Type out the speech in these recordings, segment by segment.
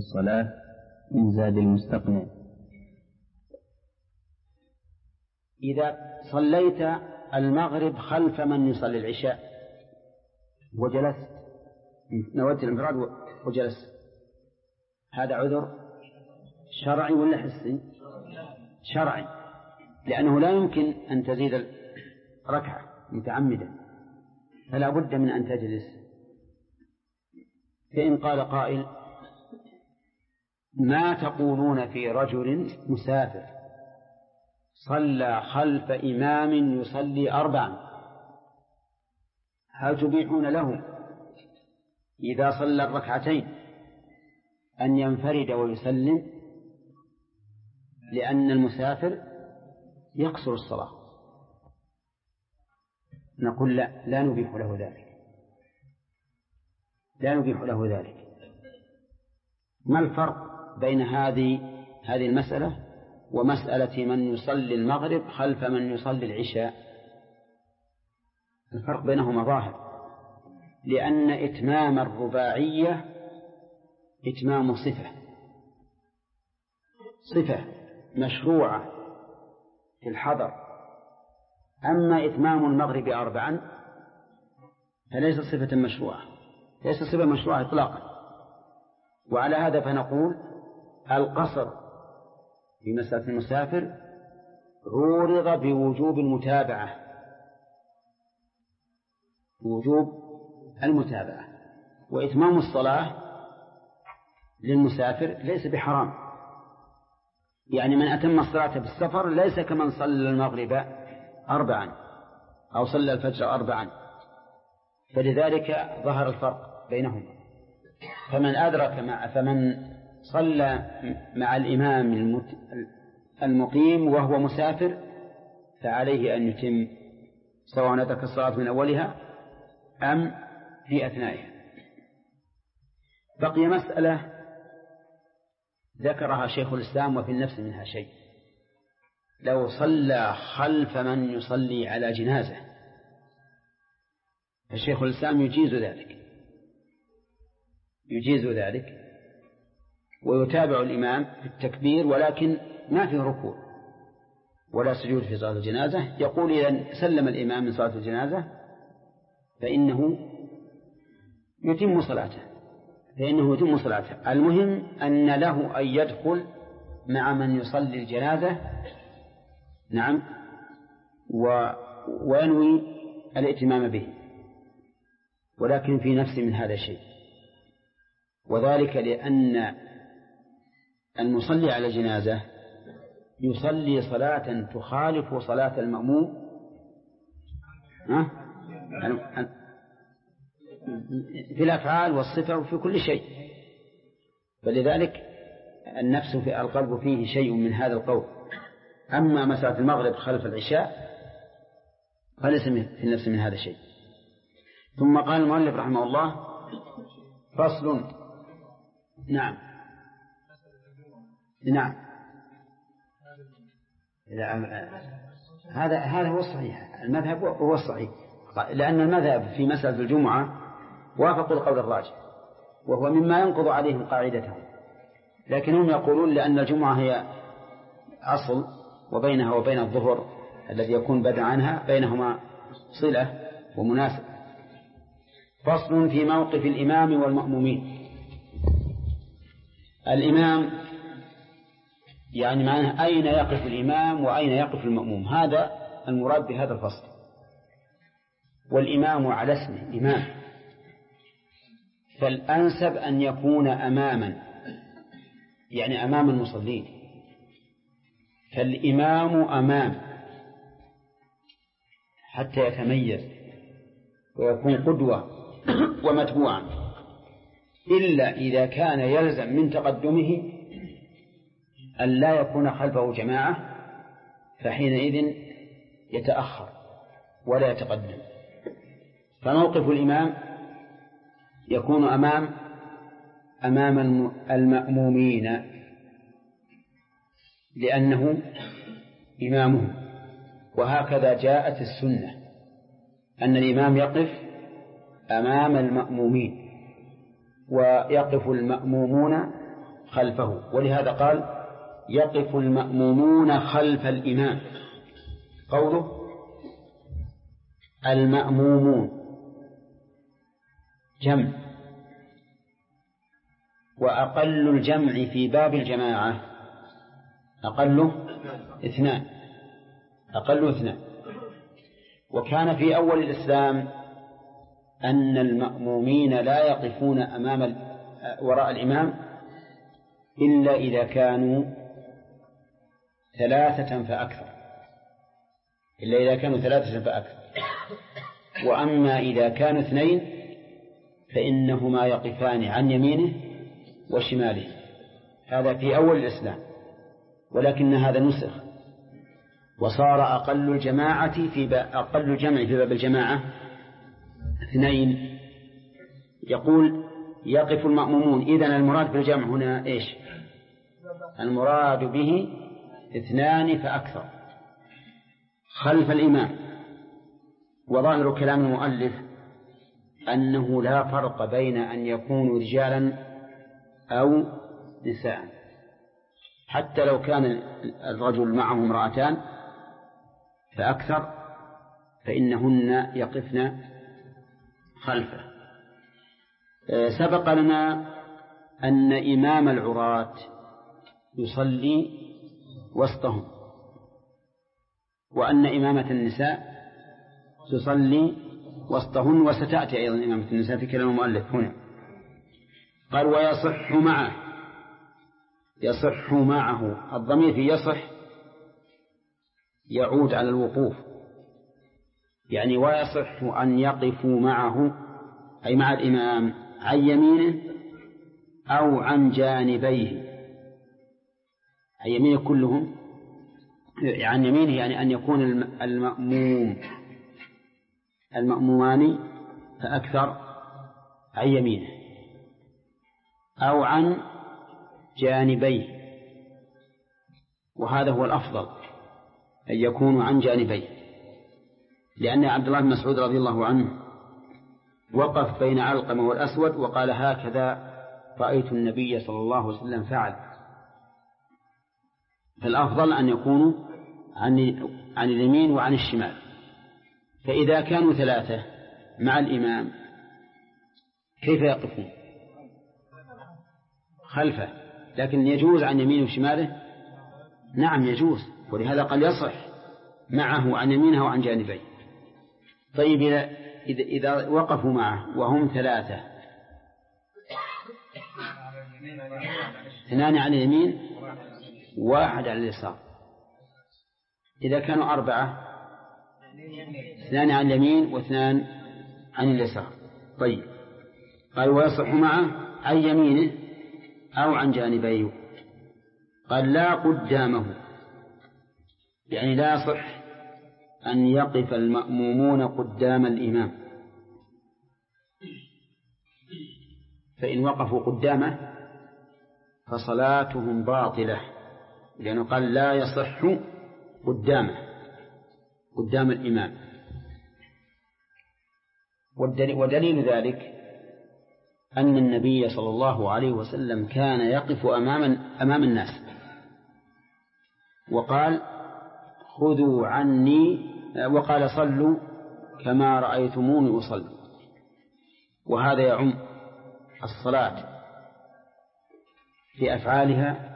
الصلاة من زاد المستقنع. إذا صليت المغرب خلف من يصلي العشاء وجلست، نويت الانفراد وجلست، هذا عذر شرعي ولا حسي؟ شرعي، لأنه لا يمكن أن تزيد ركعة متعمدا، فلا بد من أن تجلس. فإن قال قائل: ما تقولون في رجل مسافر صلى خلف إمام يصلي 4، هل تبيحون له إذا صلى الركعتين أن ينفرد ويسلم؟ لأن المسافر يقصر الصلاة. نقول لا نبيح له ذلك، لا نبيح له ذلك. ما الفرق بين هذه المسألة ومسألة من يصلي المغرب خلف من يصلي العشاء؟ الفرق بينهما ظاهر، لأن إتمام الرباعية إتمام صفة مشروعة في الحضر، أما إتمام المغرب 4 فليس صفة مشروعة، ليس صفة مشروعة إطلاقا. وعلى هذا فنقول القصر في مسألة المسافر عورض بوجوب المتابعة، وإتمام الصلاة للمسافر ليس بحرام. يعني من أتم الصلاة بالسفر ليس كمن صلى المغرب 4 أو صلى الفجر 4، فلذلك ظهر الفرق بينهما. فمن صلى مع الإمام المقيم وهو مسافر فعليه أن يتم، سواء أدرك الصلاة من أولها أم في أثنائها. بقي مسألة ذكرها شيخ الإسلام وفي النفس منها شيء: لو صلى خلف من يصلي على جنازة، فالشيخ الإسلام يجيز ذلك ويتابع الإمام في التكبير، ولكن ما في ركوع ولا سجود في صلاة الجنازة. يقول إذا سلم الإمام من صلاة الجنازة فإنه يتم صلاته. المهم أن له أن يدخل مع من يصلي الجنازة، نعم، وينوي الائتمام به، ولكن في نفس من هذا الشيء، وذلك لأن المصلي على الجنازة يصلي صلاة تخالف صلاة المأموم في الأفعال والصفة وفي كل شيء، فلذلك النفس في القلب فيه شيء من هذا القول. أما مسألة المغرب خلف العشاء فليس في النفس من هذا الشيء. ثم قال المؤلف رحمه الله: فصل. نعم هذا هو الصحيح، المذهب هو الصحيح، لأن المذهب في مسألة الجمعة وافقوا القول الراجح، وهو مما ينقض عليهم قاعدتهم، لكنهم يقولون لأن الجمعة هي أصل، وبينها وبين الظهر الذي يكون بدء عنها بينهما صلة ومناسب. فصل في موقف الإمام والمأمومين. الإمام يعني معناه أين يقف الإمام وأين يقف المأموم، هذا المراد بهذا الفصل. والإمام على اسمه إمام، فالأنسب أن يكون أماما، يعني أمام المصلين، فالإمام أمام حتى يتميز ويكون قدوة ومتبوعا، إلا إذا كان يلزم من تقدمه أن لا يكون خلفه جماعة، فحينئذ يتأخر ولا يتقدم. فموقف الإمام يكون أمام المأمومين لأنه إمامهم، وهكذا جاءت السنة أن الإمام يقف أمام المأمومين، ويقف المأمومون خلفه. ولهذا قال يقف المأمومون خلف الإمام. قوله المأمومون جمع، وأقل الجمع في باب الجماعة أقله اثنان. وكان في أول الإسلام أن المأمومين لا يقفون وراء الإمام إلا إذا كانوا 3 فأكثر، وأما إذا كانوا 2 فإنهما يقفان عن يمينه وشماله. هذا في أول الإسلام، ولكن هذا نسخ وصار أقل الجمع في باب الجماعة 2. يقول يقف المأمومون. إذن المراد بالجمع هنا إيش؟ المراد به 2 فأكثر خلف الإمام. وظاهر كلام المؤلف أنه لا فرق بين أن يكونوا رجالا أو نساء، حتى لو كان الرجل معه امرأتان فأكثر فإنهن يقفن خلفه. سبق لنا أن إمام العراة يصلي وسطهم، وأن إمامة النساء تصلي وسطهن، وستأتي أيضا إمامة النساء في كلام المؤلف هنا. قال يصح معه. الضمير في يصح يعود على الوقوف، يعني ويصح أن يقفوا معه أي مع الإمام عن يمينه أو عن جانبيه، عن يمينه كلهم، عن يمينه يعني أن يكون المأمومان فأكثر عن يمينه، أو عن جانبيه، وهذا هو الأفضل أن يكونوا عن جانبيه، لأن عبد الله بن مسعود رضي الله عنه وقف بين علقمة والأسود وقال هكذا رأيت النبي صلى الله عليه وسلم فعل. فالأفضل أن يكونوا عن اليمين وعن الشمال. فإذا كانوا 3 مع الإمام كيف يقفون؟ خلفه. لكن يجوز عن يمينه وشماله؟ نعم يجوز، ولهذا قال يصح معه عن يمينه وعن جانبيه. طيب إذا وقفوا معه وهم 3، 2 عن اليمين 1 على اليسار. إذا كانوا 4، 2 عن اليمين و2 عن اليسار. طيب قال ويصح معه عن يمينه أو عن جانبيه. قال لا قدامه، يعني لا يصح أن يقف المأمومون قدام الإمام، فإن وقفوا قدامه فصلاتهم باطلة، لأنه قال لا يصح قدام الإمام. ودليل ذلك أن النبي صلى الله عليه وسلم كان يقف أمام الناس وقال خذوا عني، وقال صلوا كما رأيتموني أصلي. وهذا يعم الصلاة في أفعالها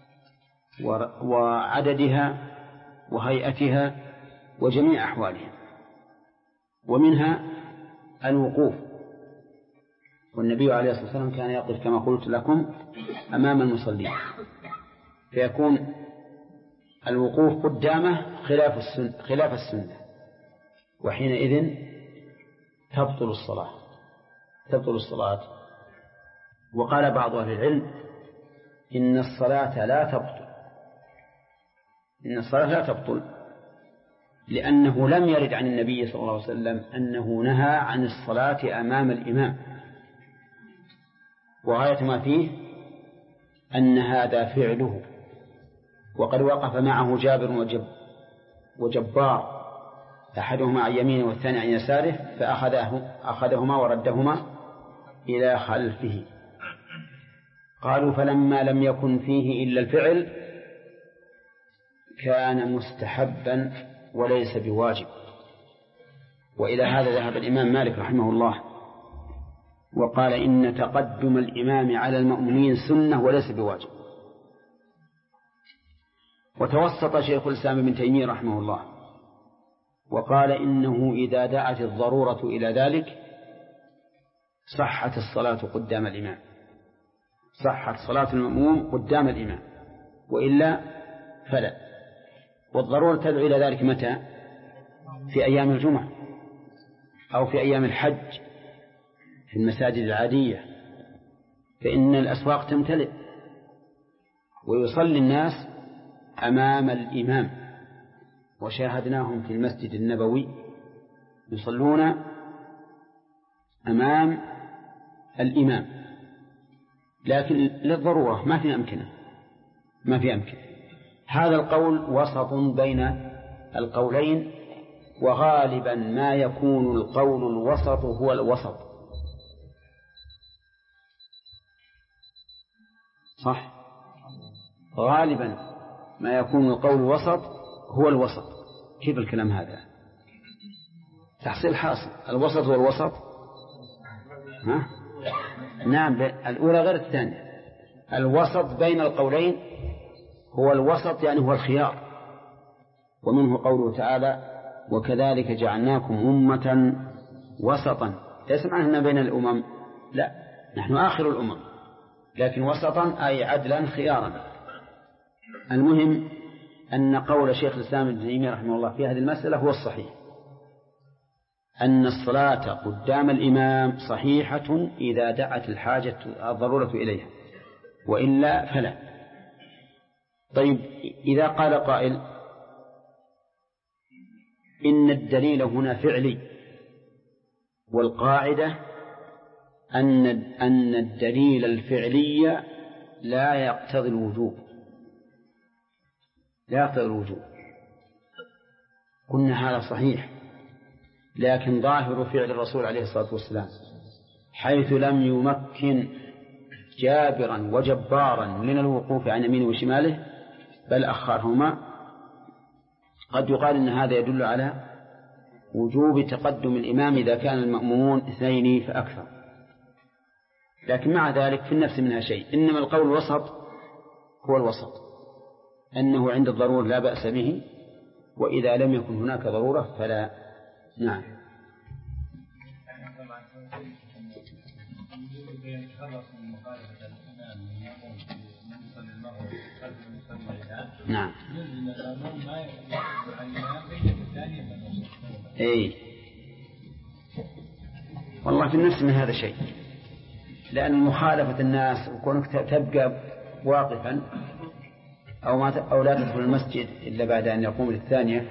وعددها وهيئتها وجميع أحوالها، ومنها الوقوف. والنبي عليه الصلاة والسلام كان يقف كما قلت لكم أمام المصلين، فيكون الوقوف قدامه خلاف السنة، وحينئذ تبطل الصلاة. وقال بعض أهل العلم إن الصلاة لا تبطل لأنه لم يرد عن النبي صلى الله عليه وسلم أنه نهى عن الصلاة أمام الإمام، وغاية ما فيه أن هذا فعله. وقد وقف معه جابر وجبار، أحدهما عن يمينه والثاني عن يساره، فأخذهما وردهما إلى خلفه. قالوا فلما لم يكن فيه إلا الفعل كان مستحبا وليس بواجب. وإلى هذا ذهب الإمام مالك رحمه الله وقال إن تقدم الإمام على المأمومين سنة وليس بواجب. وتوسط شيخ الإسلام ابن تيمية رحمه الله وقال إنه إذا دعت الضرورة إلى ذلك صحت الصلاة قدام الإمام، صحت صلاة المأموم قدام الإمام، وإلا فلا. والضرورة تدعو إلى ذلك متى؟ في أيام الجمعة أو في أيام الحج في المساجد العادية، فإن الأسواق تمتلئ ويصلي الناس أمام الإمام، وشاهدناهم في المسجد النبوي يصلون أمام الإمام، لكن للضرورة ما في أمكنة. هذا القول وسط بين القولين، وغالبا ما يكون القول الوسط هو الوسط، صح؟ غالبا ما يكون القول الوسط هو الوسط. كيف الكلام هذا؟ تحصيل حاصل، الوسط هو الوسط. ها؟ نعم، الأولى غير الثانية. الوسط بين القولين هو الوسط، يعني هو الخيار. ومنه قوله تعالى وكذلك جعلناكم أمة وسطا، ليس معنى بين الأمم، لا، نحن آخر الأمم، لكن وسطا أي عدلا خيارا. المهم أن قول شيخ الإسلام ابن تيمية رحمه الله في هذه المسألة هو الصحيح، أن الصلاة قدام الإمام صحيحة إذا دعت الحاجة الضرورة إليها، وإلا فلا. طيب، إذا قال قائل إن الدليل هنا فعلي، والقاعدة أن الدليل الفعلي لا يقتضي الوجوب، قلنا هذا صحيح، لكن ظاهر فعل الرسول عليه الصلاة والسلام حيث لم يمكن جابرا وجبارا من الوقوف عن يمينه وشماله بل أخرهما، قد يقال إن هذا يدل على وجوب تقدم الإمام إذا كان المأمومون 2 فأكثر. لكن مع ذلك في النفس منها شيء، إنما القول الوسط هو الوسط، أنه عند الضرورة لا بأس به، وإذا لم يكن هناك ضرورة فلا. نعم. نعم. أي والله في النفس من هذا شيء، لأن مخالفة الناس وكونك تبقى واقفا أو لا تدخل المسجد إلا بعد أن يقوم للثانية،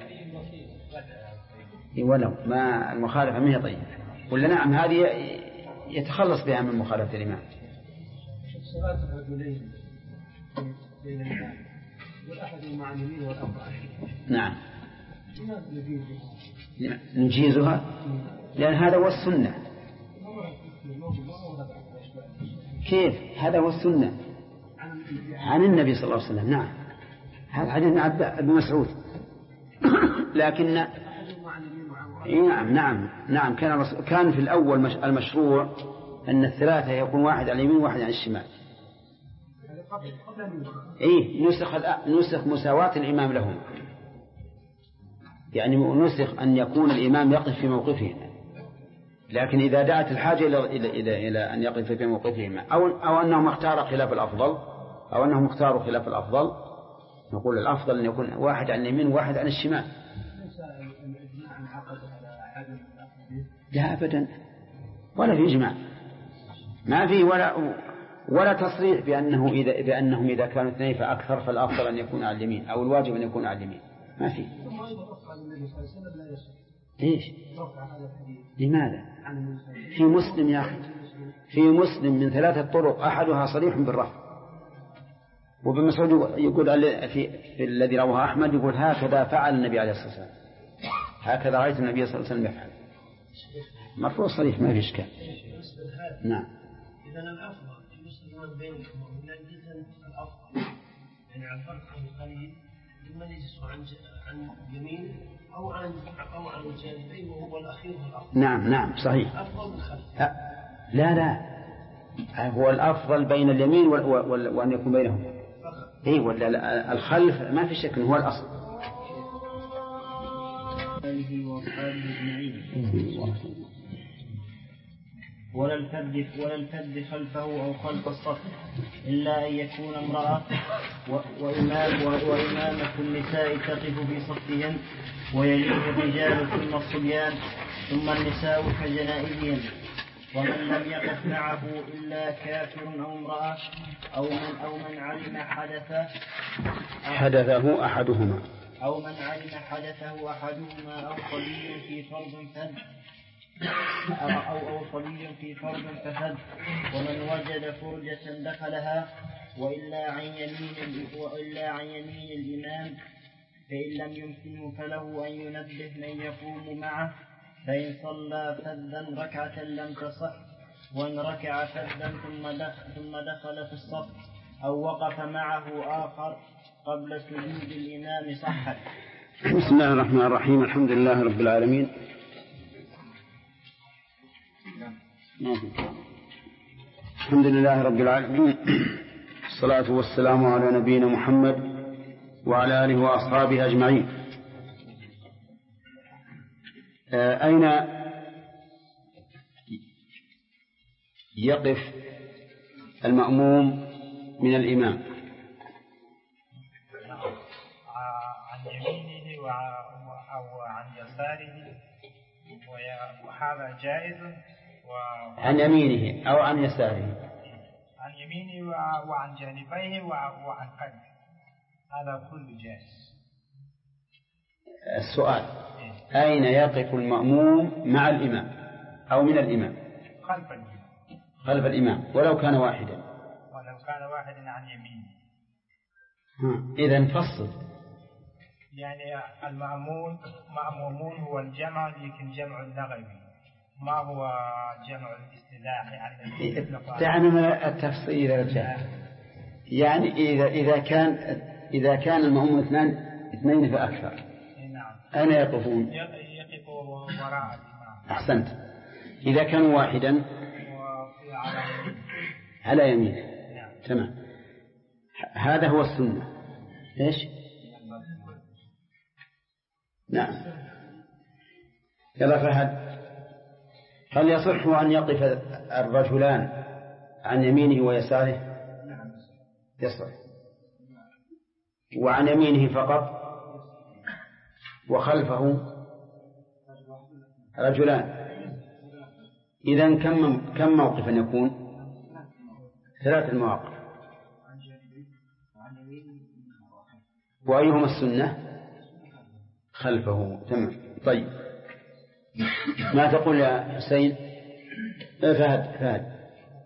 ولو ما المخالفة ما هي طيبة، ولا نعم هذه يتخلص بها من مخالفة الإمام. صلاة الرجلين بين الإمام والأحد مع اليمين والأخر. نعم. نجيزها لأن هذا هو السنة. كيف؟ هذا هو السنة عن النبي صلى الله عليه وسلم. نعم، هذا حديث ابن مسعود. لكن نعم كان في الأول المشروع أن الثلاثة يكون واحد على اليمين وواحد على الشمال. نسخ مساواة الإمام لهم، يعني نسخ أن يكون الإمام يقف في موقفه، لكن إذا دعت الحاجة إلى أن يقف في موقفهما أو أنهم اختاروا خلاف الأفضل، نقول الأفضل أن يكون واحد عن اليمين وواحد عن الشمال. لا أبدا، ولا في إجماع، ما في ولا تصريح بأنهم إذا كانوا 2 فأكثر فالأفضل أن يكون على اليمين أو الواجب أن يكون على اليمين، ما في. ليش؟ لماذا؟ في مسلم يا أخي، في مسلم من 3 طرق أحدها صريح بالرفع. وابن مسعود يقول في الذي رواه أحمد يقول هكذا فعل النبي عليه الصلاة والسلام، هكذا رأيت النبي صلى الله عليه وسلم يفعل، مرفوع صريح ما في إشكال. نعم. إذا الأفضل في مسلم الأفضل بينكم نجلس الأفضل يعني على الفرق القليل لمن يجلس عن اليمين أو عن الجانبين وهو الأخير هو الأفضل. نعم صحيح. أفضل من الخلف. لا هو الأفضل بين اليمين وأن يكون بينهم. إيه ولا الخلف ما في شك هو الأصل. آله وأصحابه أجمعين. ولا الفذ خلفه أو خلف الصف إلا أن يكون امرأة وإمامة النساء تقف في صفهن ويليه الرجال ثم الصبيان ثم النساء كجنائزهم. ومن لم يقف معه إلا كافر أو امرأة أو من علم حدثه أحدهما أو صبي في فرض فسد ومن وجد فرجة دخلها وإلا عن يمين الإمام فإن لم يمكنه فله أن ينبه من يقوم معه فإن صلى فذا ركعة لم تصح وإن ركع فذا ثم دخل في الصف أو وقف معه آخر قبل سجود الإمام صحت. بسم الله الرحمن الرحيم. الحمد لله رب العالمين. الحمد لله رب العالمين، الصلاة والسلام على نبينا محمد وعلى آله وأصحابه أجمعين. أين يقف المأموم من الإمام؟ عن يمينه أو عن يساره، وهذا جائز. عن يمينه أو عن يساره؟ عن يمينه وعن جانبيه وعن قلبه، هذا كله جائز. السؤال: أين يقف المأموم مع الإمام أو من الإمام؟ خلف الإمام ولو كان واحدا. عن يمينه. إذن فصل. يعني المأمومون هو الجمع، لكن جمع اللغوي ما هو جمع الاصطلاحي. دعنا من التفصيل يا رجال. يعني إذا كان المأموم اثنين فأكثر، نعم، أين يقفون؟ يقفوا وراء الإمام. أحسنت. إذا كان واحدا على يمينه. نعم. تمام. هذا هو السنة. إيش؟ نعم. يلا فهد، هل يصح أن يقف الرجلان عن يمينه ويساره؟ يصح. وعن يمينه فقط وخلفه رجلان. إذن كم موقفا يكون؟ 3 مواقف. وأيهما السنة؟ خلفه. تمام. طيب، ما تقول يا حسين؟ فهد،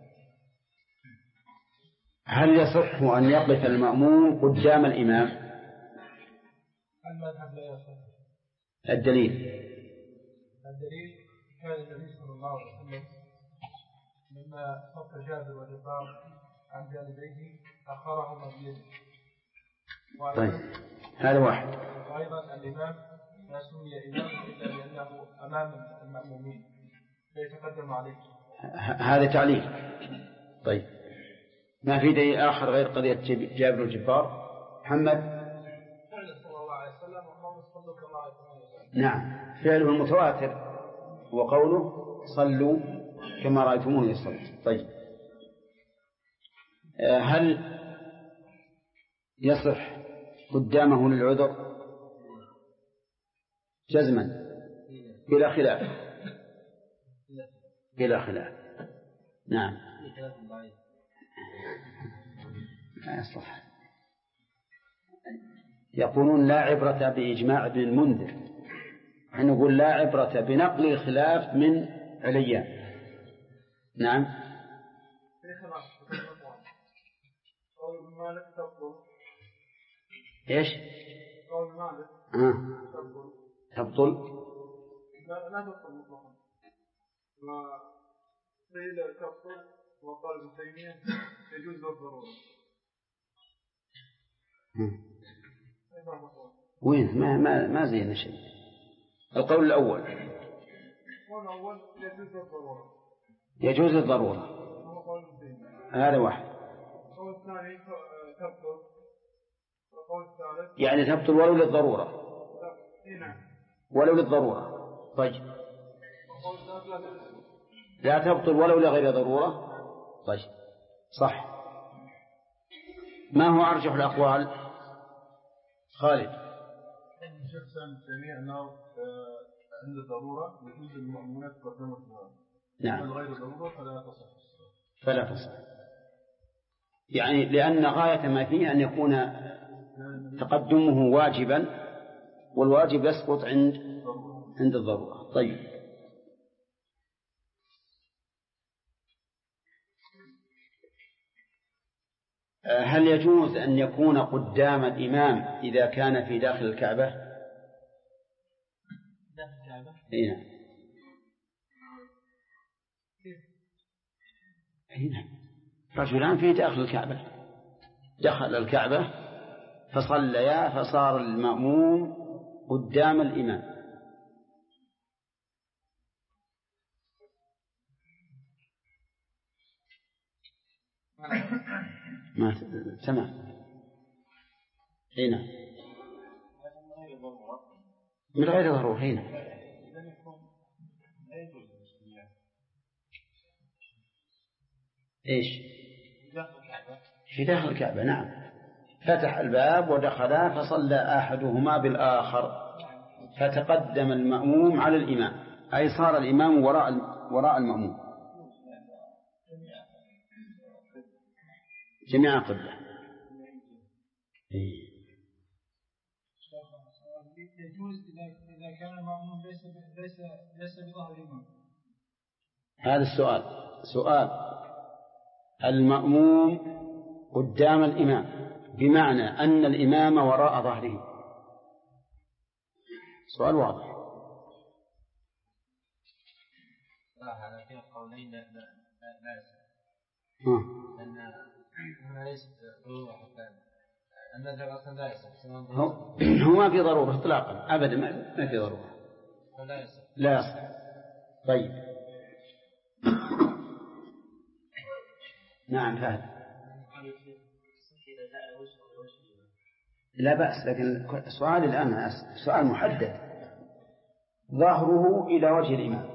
هل يصح أن يقف المأموم قدام الإمام؟ المذهب لا يصح. الدليل كان النبي صلى الله عليه وسلم لما صف جابر وجبار عن جانبيه أخرهما بيده. طيب، هذا واحد. وأيضا الإمام لا سمي إماما إلا لأنه أمام المأمومين فيتقدم عليه. هذا تعليل. طيب، ما في دليل آخر غير قضية جابر والجبار؟ محمد. فعل صلى الله عليه وسلم وقوله صلوا كما رأيتموني. نعم، فعله المتواتر وقوله صلوا كما رأيتموني يصلي. طيب، هل يصح قدامه للعذر؟ جزما بلا خلاف. نعم. لا يصلح. يقولون لا عبرة بإجماع ابن المنذر، نقول لا عبرة بنقل الخلاف من عليان. نعم. ايش؟ تبطل؟ لا تبطل مطلقا. وقيل تبطل وقال ابن تيمية يجوز بالضرورة. وين ما زين شيء. القول الأول يجوز بالضرورة. يجوز الضرورة، هذا واحد. القول الثاني تبطل. القول الثالث يعني تبطل ولو للضرورة. نعم. ولو للضرورة. طيب لا تبطل ولو لغير ضرورة. طيب صح. ما هو أرجح الأقوال؟ خالد. الشيخ سامي الثاني أنه عند الضرورة يجوز المأمونات قدام الصلاة. نعم. غير الضرورة فلا تصح. يعني لأن غاية ما فيه أن يكون تقدمه واجبا، والواجب يسقط عند الضرورة. طيب هل يجوز أن يكون قدام الإمام إذا كان في داخل الكعبة؟ داخل الكعبة؟ هنا رجلان في داخل الكعبة دخل الكعبة فصليا فصار المأموم قدام الإمام. ما تمام. هنا من غير ضرورة. هنا إيش في داخل الكعبة. نعم. فتح الباب ودخلا فصلى أحدهما بالآخر فتقدم المأموم على الإمام، أي صار الإمام وراء المأموم جميع قبلة. يجوز إذا كان المأموم ليس بظهر الإمام. هذا السؤال. سؤال المأموم قدام الإمام بمعنى أن الإمام وراء ظهره. سؤال واضح. هذا فيه قولين لا يصح. لأن ليست ضرورة حتى المذهب أصلا لا يصح. هو ما في ضرورة إطلاقا أبدا، ما في ضرورة. لا يصح. طيب نعم فهد. لا بأس، لكن السؤال الآن سؤال محدد. ظهره إلى وجه الإمام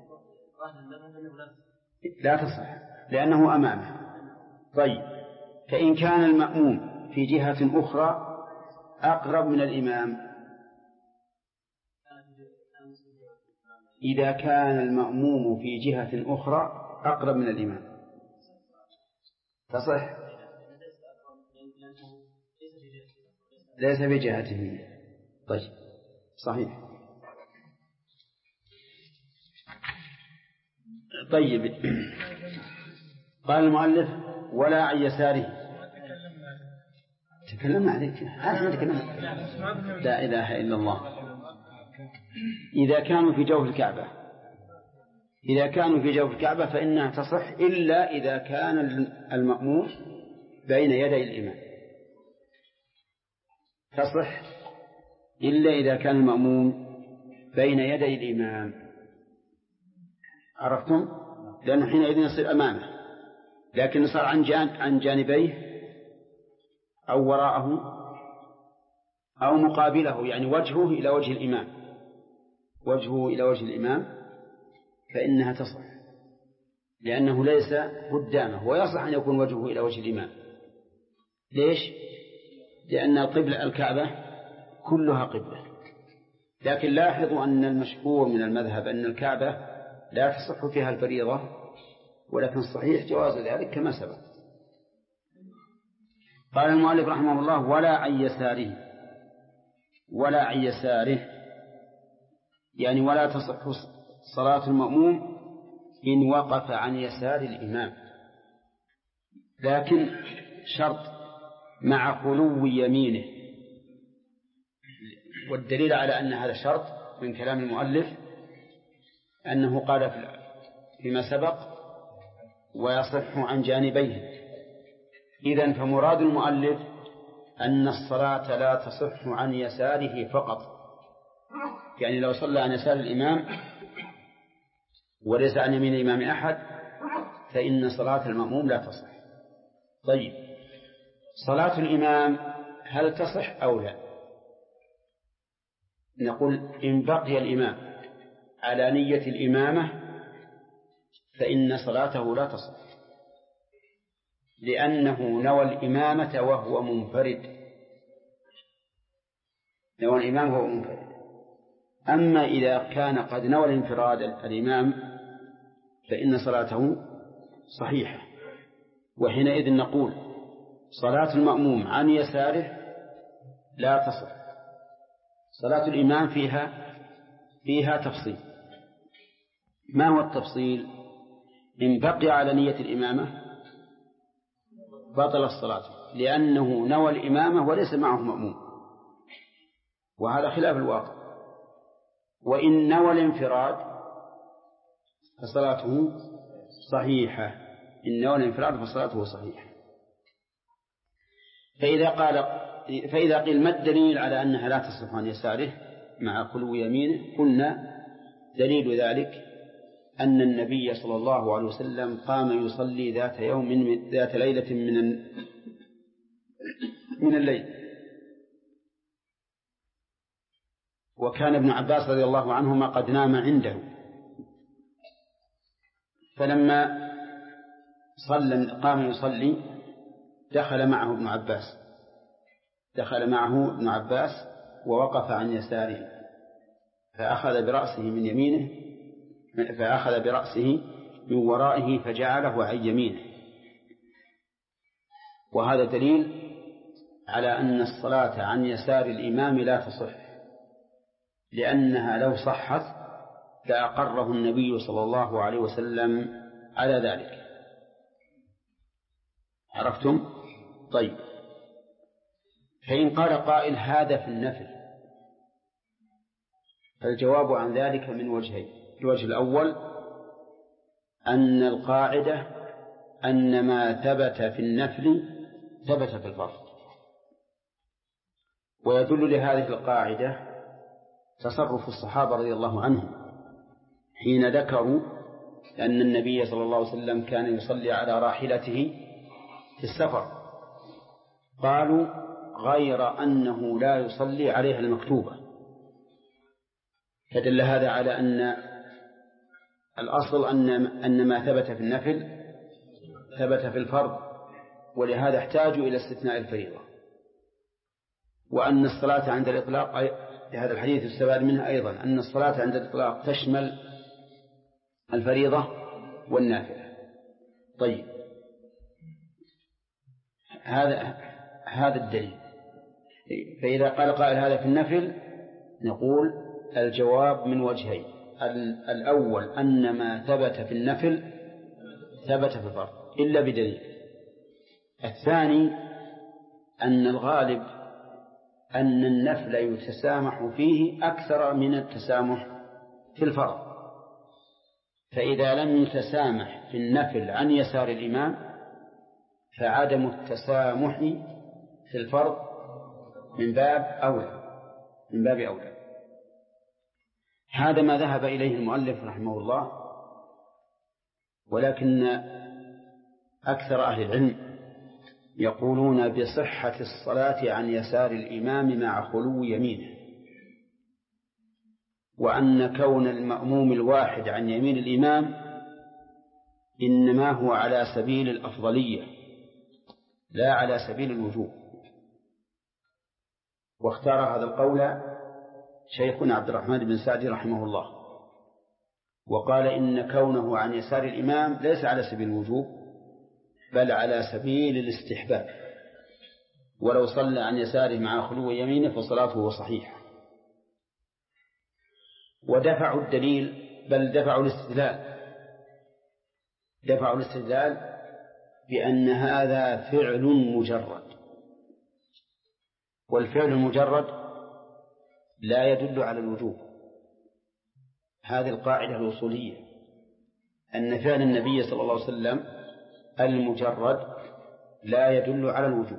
لا تصح لأنه أمامه. طيب فإن كان المأموم في جهة أخرى أقرب من الإمام، إذا كان المأموم في جهة أخرى أقرب من الإمام تصح. ليس بجهته. طيب صحيح. طيب قال المؤلف ولا عن يساره. تكلمنا عليك هذا تكلمنا. لا إله إلا الله. إذا كانوا في جوف الكعبة فإنها تصح إلا إذا كان المأموم بين يدي الإمام. تصح إلا إذا كان المأموم بين يدي الإمام. عرفتم؟ لأنه حينئذ يصير أمامه، لكن صار عن جانبيه أو وراءه أو مقابله، يعني وجهه إلى وجه الإمام فإنها تصح لأنه ليس قدامه، ويصح أن يكون وجهه إلى وجه الإمام. ليش؟ لأن قبلة الكعبة كلها قبلة. لكن لاحظوا أن المشهور من المذهب أن الكعبة لا تصح فيها الفريضة، ولكن الصحيح جواز ذلك كما سبق. قال المؤلف رحمه الله ولا عن يساره يعني ولا تصح صلاة المأموم إن وقف عن يسار الإمام، لكن شرط مع خلو يمينه. والدليل على أن هذا شرط من كلام المؤلف أنه قال فيما سبق ويصح عن جانبيه. إذن فمراد المؤلف أن الصلاة لا تصح عن يساره فقط، يعني لو صلى عن يسار الإمام وليس عن يمين الإمام أحد فإن صلاة المأموم لا تصح. طيب، صلاة الإمام هل تصح أو لا؟ نقول إن بقي الإمام على نية الإمامة فإن صلاته لا تصح، لأنه نوى الإمامة وهو منفرد، نوى الإمام وهو منفرد. أما إذا كان قد نوى الانفراد الإمام فإن صلاته صحيحة، وحينئذ نقول صلاة المأموم عن يساره لا تصح. صلاة الإمام فيها تفصيل. ما هو التفصيل؟ إن بقي على نية الإمامة بطل الصلاة، لأنه نوى الإمامة وليس معه مأموم، وهذا خلاف الواقع. وإن نوى الانفراد فصلاته صحيحة، إن نوى الانفراد فصلاته صحيحة. فإذا قيل ما الدليل على أنها لا تصح عن يساره مع خلو يمينه؟ قلنا دليل ذلك أن النبي صلى الله عليه وسلم قام يصلي ذات ليلة من الليل، وكان ابن عباس رضي الله عنهما قد نام عنده، فلما قام يصلي دخل معه ابن عباس ووقف عن يساره، فأخذ برأسه من ورائه فجعله عن يمينه. وهذا دليل على أن الصلاة عن يسار الإمام لا تصح، لأنها لو صحت لأقره النبي صلى الله عليه وسلم على ذلك. عرفتم؟ طيب، فإن قال قائل هذا في النفل، فالجواب عن ذلك من وجهين. الوجه الأول أن القاعدة أن ما ثبت في النفل ثبت في الفرض، ويدل لهذه القاعدة تصرف الصحابة رضي الله عنهم حين ذكروا أن النبي صلى الله عليه وسلم كان يصلي على راحلته في السفر، قالوا غير أنه لا يصلي عليها المكتوبة. فدل هذا على أن الأصل أن ما ثبت في النفل ثبت في الفرض، ولهذا احتاجوا إلى استثناء الفريضة. وأن الصلاة عند الإطلاق، هذا الحديث يستفاد منه أيضا أن الصلاة عند الإطلاق تشمل الفريضة والنافلة. طيب، هذا الدليل. فإذا قال قائل هذا في النفل نقول الجواب من وجهين: الأول أن ما ثبت في النفل ثبت في الفرض إلا بدليل. الثاني أن الغالب أن النفل يتسامح فيه أكثر من التسامح في الفرض، فإذا لم يتسامح في النفل عن يسار الإمام فعدم التسامح في الفرض من باب أولى. هذا ما ذهب إليه المؤلف رحمه الله، ولكن أكثر أهل العلم يقولون بصحة الصلاة عن يسار الإمام مع خلو يمينه، وأن كون المأموم الواحد عن يمين الإمام إنما هو على سبيل الأفضلية لا على سبيل الوجوب. واختار هذا القول شيخنا عبد الرحمن بن سعدي رحمه الله، وقال إن كونه عن يسار الإمام ليس على سبيل الوجوب بل على سبيل الاستحباب، ولو صلى عن يساره مع خلو يمينه فصلاته صحيحة. ودفعوا الدليل، بل دفعوا الاستدلال بأن هذا فعل مجرد، والفعل المجرد لا يدل على الوجوب. هذه القاعدة الأصولية، أن فعل النبي صلى الله عليه وسلم المجرد لا يدل على الوجوب،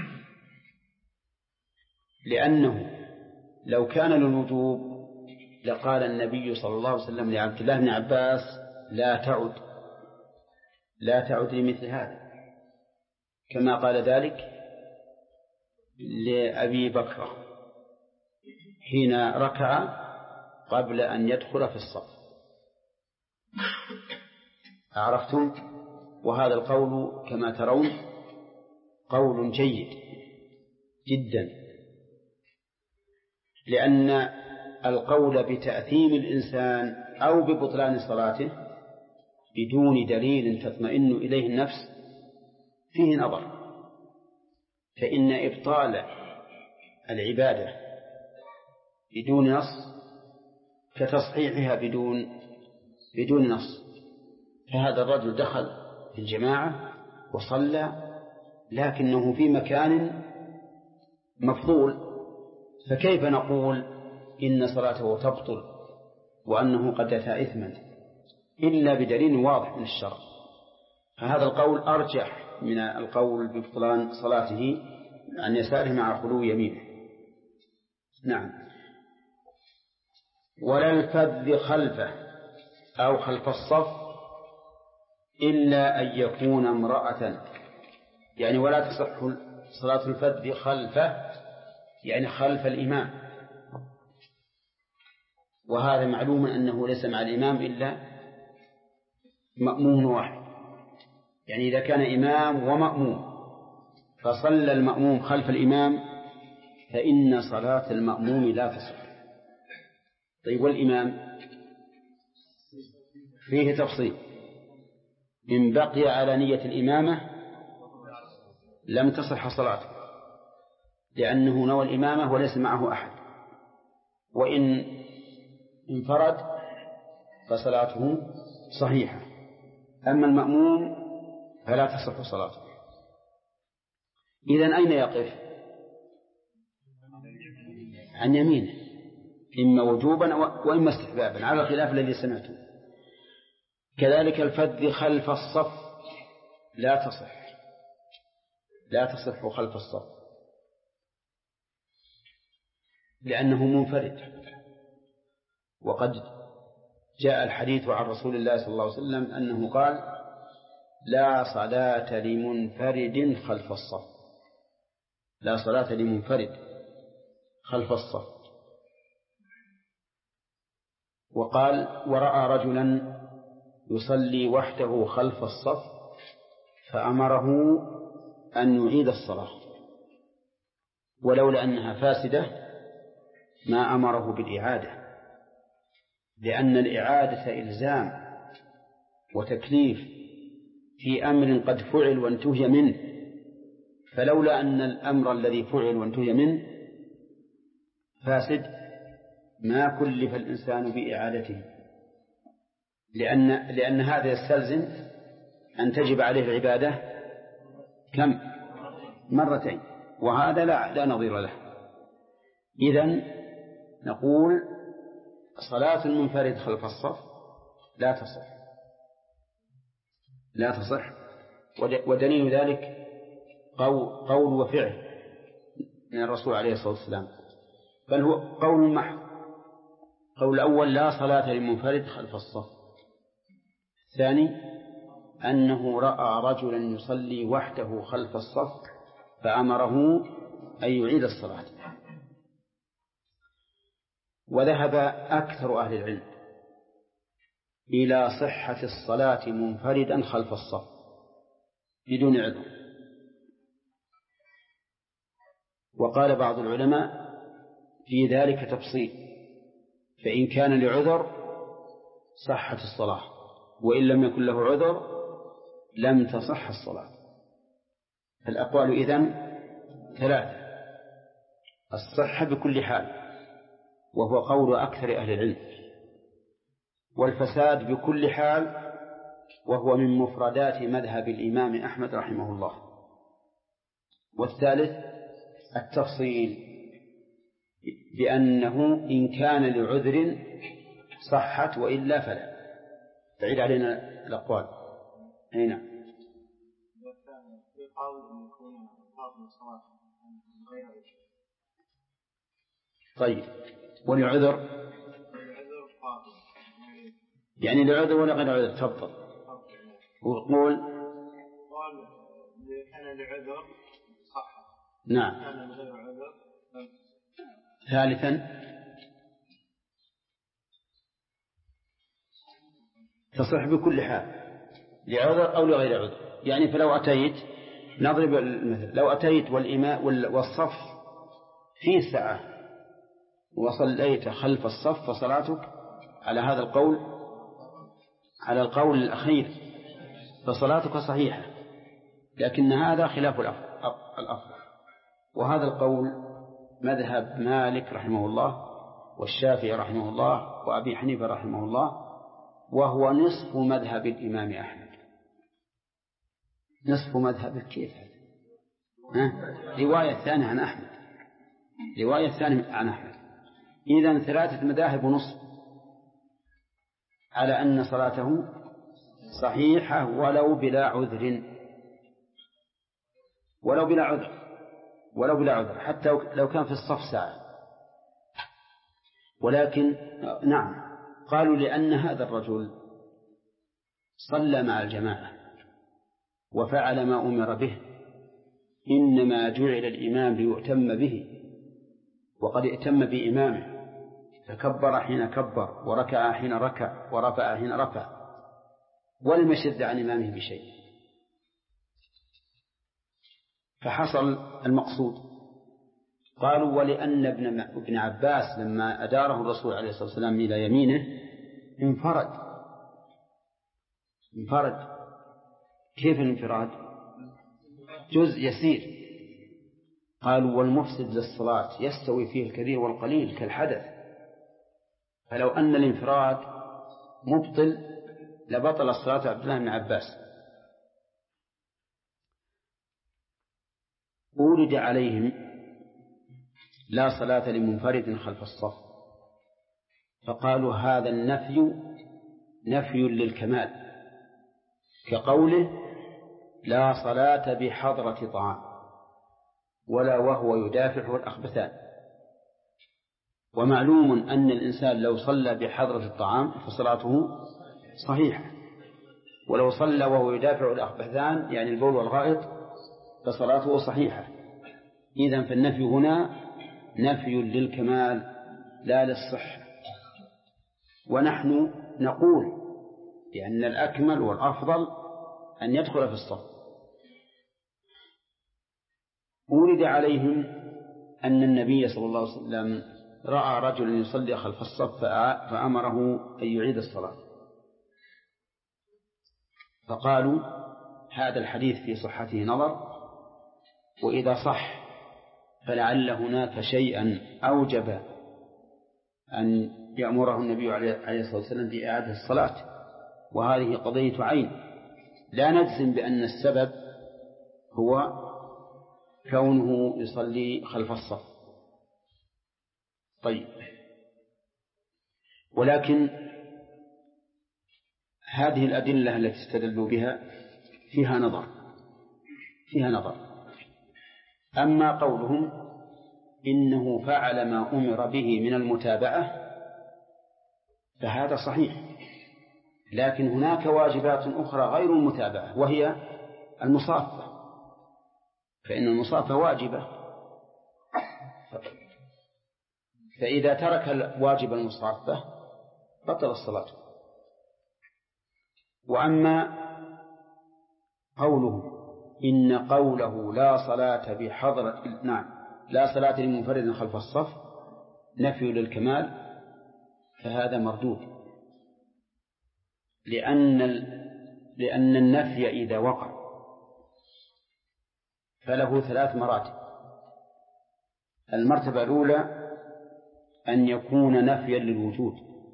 لأنه لو كان للوجوب لقال النبي صلى الله عليه وسلم لعبد الله بن عباس لا تعد لمثل هذا، كما قال ذلك لأبي بكر حين ركع قبل أن يدخل في الصف. عرفتم؟ وهذا القول كما ترون قول جيد جدا، لأن القول بتأثيم الإنسان أو ببطلان صلاته بدون دليل تطمئن إليه النفس فيه نظر، فإن إبطال العبادة بدون نص كتصحيحها بدون نص. فهذا الرجل دخل في الجماعة وصلى لكنه في مكان مفضول، فكيف نقول إن صلاته تبطل وأنه قد أتى إثما إلا بدليل واضح من الشرع؟ فهذا القول أرجح من القول ببطلان صلاته عن يساره مع خلو يمينه. نعم. ولا الفذ خلفه أو خلف الصف إلا أن يكون امرأة، يعني ولا تصح صلاة الفذ خلفه يعني خلف الإمام، وهذا معلوم أنه ليس مع الإمام إلا مأموم واحد، يعني إذا كان إمام ومأموم فصلى المأموم خلف الإمام فإن صلاة المأموم لا تصح. طيب والإمام فيه تفصيل، إن بقي على نية الإمامة لم تصح صلاته لأنه نوى الإمامة وليس معه أحد، وإن انفرد فصلاته صحيحة، أما المأموم فلا تصح صلاته. إذن أين يقف؟ عن يمينه، إما وجوبا وإما استحبابا على الخلاف الذي سمعته. كذلك الفذ خلف الصف لا تصح خلف الصف لأنه منفرد، وقد جاء الحديث عن رسول الله صلى الله عليه وسلم أنه قال لا صلاة لمنفرد خلف الصف، لا صلاة لمنفرد خلف الصف. وقال ورأى رجلا يصلي وحده خلف الصف فأمره أن يعيد الصلاة، ولولا أنها فاسدة ما أمره بالإعادة، لأن الإعادة إلزام وتكليف في أمر قد فعل وانتهي منه، فلولا أن الأمر الذي فعل وانتهي منه فاسد ما كلف الإنسان بإعادته، لأن هذا يستلزم أن تجب عليه العبادة كم؟ مرتين، وهذا لا نظير له. إذن نقول صلاة المنفرد خلف الصف لا تصح، ودليل ذلك قول وفعل من الرسول عليه الصلاة والسلام، بل هو قول محض. قول الأول لا صلاة للمنفرد خلف الصف، الثاني أنه رأى رجلا يصلي وحده خلف الصف فأمره أن يعيد الصلاة. وذهب أكثر أهل العلم إلى صحة الصلاة منفردا خلف الصف بدون عذر، وقال بعض العلماء في ذلك تفصيل، فإن كان لعذر صحت الصلاة، وإن لم يكن له عذر لم تصح الصلاة. الأقوال إذن ثلاثة: الصحة بكل حال وهو قول أكثر أهل العلم، والفساد بكل حال وهو من مفردات مذهب الإمام أحمد رحمه الله، والثالث التفصيل بأنه إن كان لعذر صحت وإلا فلا. تعيد علينا الأقوال. نعم. طيب ولعذر يعني لعذر ولا غير عذر؟ تفضل وقول كان لعذر صح. نعم. كان لغير عذر. ثالثا تصح بكل حال لعذر أو لغير عذر. يعني فلو أتيت نضرب المثل، لو أتيت والإماء والصف في ساعة وصليت خلف الصف فصلاتك على هذا القول، على القول الأخير، فصلاتك صحيحة، لكن هذا خلاف الأفضل. وهذا القول مذهب مالك رحمه الله والشافعي رحمه الله وأبي حنيفة رحمه الله، وهو نصف مذهب الإمام أحمد. نصف مذهب كيف رواية ثانية عن أحمد، رواية ثانية عن أحمد. إذن 3 مذاهب ونصف على أن صلاته صحيحة ولو بلا عذر، ولو بلا عذر حتى لو كان في الصف ساعة. ولكن نعم قالوا لأن هذا الرجل صلى مع الجماعة وفعل ما أمر به، إنما جعل الإمام ليؤتم به، وقد ائتم بإمامه فكبر حين كبر وركع حين ركع ورفع حين رفع ولم يشد عن إمامه بشيء، فحصل المقصود. قالوا ولأن ابن عباس لما أداره الرسول عليه الصلاة والسلام إلى يمينه انفرد. كيف الانفراد؟ جزء يسير. قالوا والمفسد للصلاة يستوي فيه الكثير والقليل كالحدث، فلو أن الانفراد مبطل لبطل الصلاة عبد الله بن عباس. أورد عليهم لا صلاة لمنفرد خلف الصف، فقالوا هذا النفي نفي للكمال، كقوله لا صلاة بحضرة طعام ولا وهو يدافع الأخبثان. ومعلوم أن الإنسان لو صلى بحضرة الطعام فصلاته صحيحة، ولو صلى وهو يدافع الأخبثان يعني البول والغائط فصلاته صحيحة. إذن فالنفي هنا نفي للكمال لا للصحة. ونحن نقول بأن الأكمل والأفضل أن يدخل في الصف. ورد عليهم أن النبي صلى الله عليه وسلم رأى رجلا يصلي خلف الصف فأمره أن يعيد الصلاة، فقالوا هذا الحديث في صحته نظر، وإذا صح فلعل هناك شيئا أوجب أن يأمره النبي عليه الصلاة والسلام بإعادة الصلاة، وهذه قضية عين، لا نجزم بأن السبب هو كونه يصلي خلف الصف. طيب، ولكن هذه الأدلة التي استدلوا بها فيها نظر. أما قولهم إنه فعل ما أمر به من المتابعة فهذا صحيح، لكن هناك واجبات أخرى غير المتابعة وهي المصافة، فإن المصافة واجبة، فإذا ترك واجب المصافة بطل الصلاة. وأما قوله إن قوله لا صلاة بحضرة لا صلاة لمنفرد خلف الصف نفي للكمال، فهذا مردود، لأن النفي إذا وقع فله 3 مراتب. المرتبة الأولى أن يكون نفيا للوجود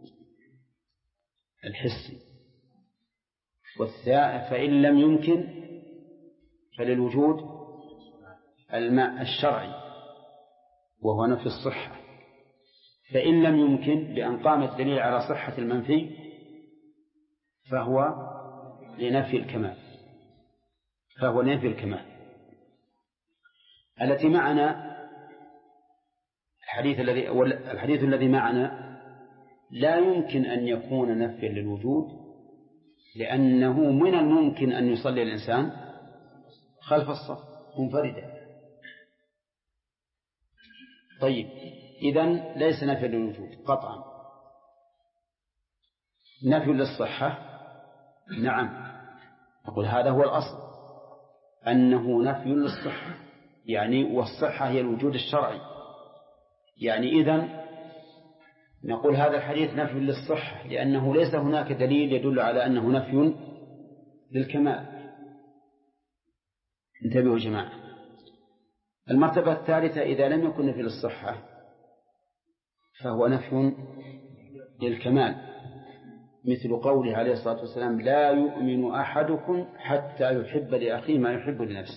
الحسي، فإن لم يمكن فللوجود الماء الشرعي وهو نفي الصحة، فإن لم يمكن بأن قام الدليل على صحة المنفي فهو لنفي الكمال. التي معنا الحديث الذي معنا لا يمكن أن يكون نفيا للوجود، لأنه من الممكن أن يصلي الإنسان خلف الصف منفردا. طيب، إذن ليس نفيا للوجود قطعا. نفي للصحة، نعم، نقول هذا هو الأصل، أنه نفي للصحة، يعني والصحة هي الوجود الشرعي. يعني إذن نقول هذا الحديث نفي للصحة، لأنه ليس هناك دليل يدل على أنه نفي للكمال. انتبهوا جماعة. المرتبة الثالثة إذا لم يكن نفي للصحة فهو نفي للكمال، مثل قوله عليه الصلاة والسلام: لا يؤمن أحدكم حتى يحب لأخيه ما يحب لنفسه.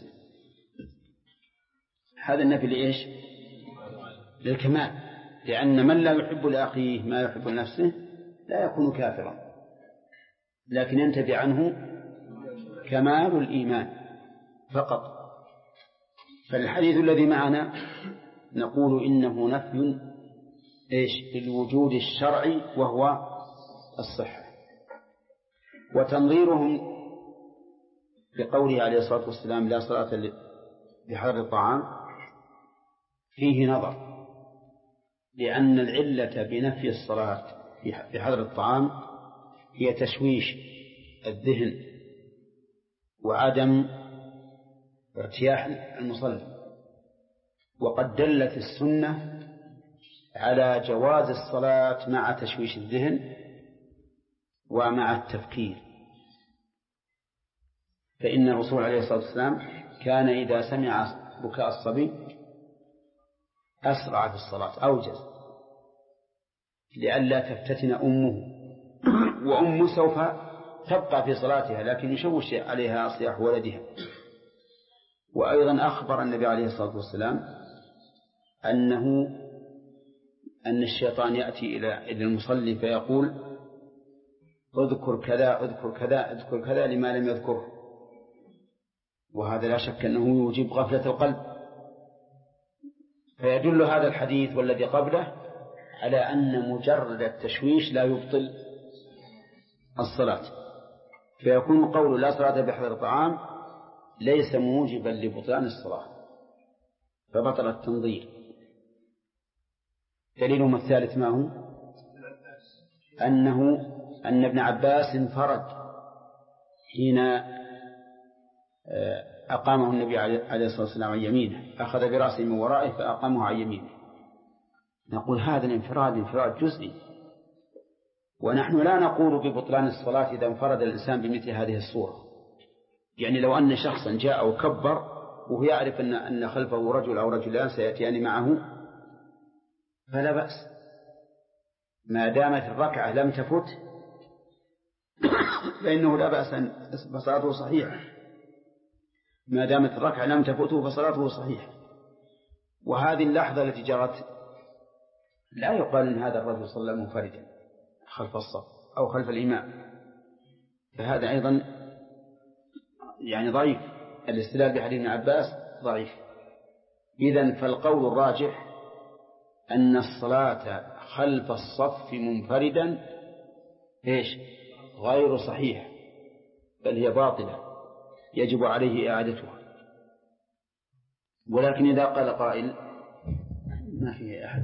هذا النفي لإيش؟ للكمال، لأن من لا يحب لأخيه ما يحب لنفسه لا يكون كافرا، لكن ينتفي عنه كمال الإيمان فقط. فالحديث الذي معنا نقول إنه نفي للوجود الشرعي وهو الصحة. وتنظيرهم بقوله عليه الصلاة والسلام: لا صلاة بحضر الطعام فيه نظر، لأن العلة بنفي الصلاة بحضر الطعام هي تشويش الذهن وعدم ارتياح المصلي. وقد دلت السنة على جواز الصلاة مع تشويش الذهن ومع التفكير، فإن الرسول عليه الصلاة والسلام كان إذا سمع بكاء الصبي أسرع في الصلاة، أوجز، لئلا تفتتن أمه، وأمه سوف تبقى في صلاتها لكن يشوش عليها صياح ولدها. وأيضا أخبر النبي عليه الصلاة والسلام أن الشيطان يأتي إلى المصلي فيقول: اذكر كذا اذكر كذا اذكر كذا لما لم يذكره. وهذا لا شك أنه يوجب غفلة القلب. فيدل هذا الحديث والذي قبله على أن مجرد التشويش لا يبطل الصلاة، فيكون قول لا صلاة بحضر الطعام ليس موجبا لبطلان الصلاة، فبطل التنظير. دليلهم الثالث ما هو؟ أن ابن عباس انفرد حين أقامه النبي عليه الصلاة والسلام عن يمينه، أخذ برأسه من ورائه فأقامه عن يمينه. نقول هذا الانفراد انفراد جزئي، ونحن لا نقول ببطلان الصلاة إذا انفرد الإنسان بمثل هذه الصورة. يعني لو أن شخصا جاء وكبر وهو يعرف أن خلفه رجل أو رجلان سيأتيان معه فلا بأس، ما دامت الركعة لم تفت فإنه لا بأس، فصلاته صحيحة، ما دامت الركعة لم تفته فصلاته صحيحة. وهذه اللحظة التي جرت لا يقال أن هذا الرجل صلى منفردا خلف الصف أو خلف الإمام، فهذا أيضا يعني ضعيف. الاستدلال بحديث ابن عباس ضعيف. إذن فالقول الراجح أن الصلاة خلف الصف منفردا غير صحيح، بل هي باطلة يجب عليه إعادتها. ولكن إذا قال قائل ما في أحد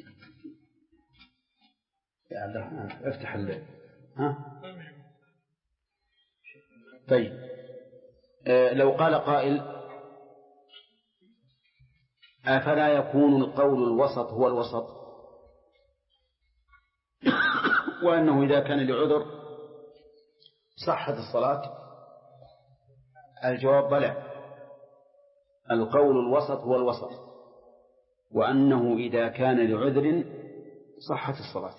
يا عبد الرحمن افتح الليل طيب، لو قال قائل أفلا يكون القول الوسط هو الوسط، وأنه إذا كان لعذر صحت الصلاة؟ الجواب بلى، القول الوسط هو الوسط، وأنه إذا كان لعذر صحت الصلاة،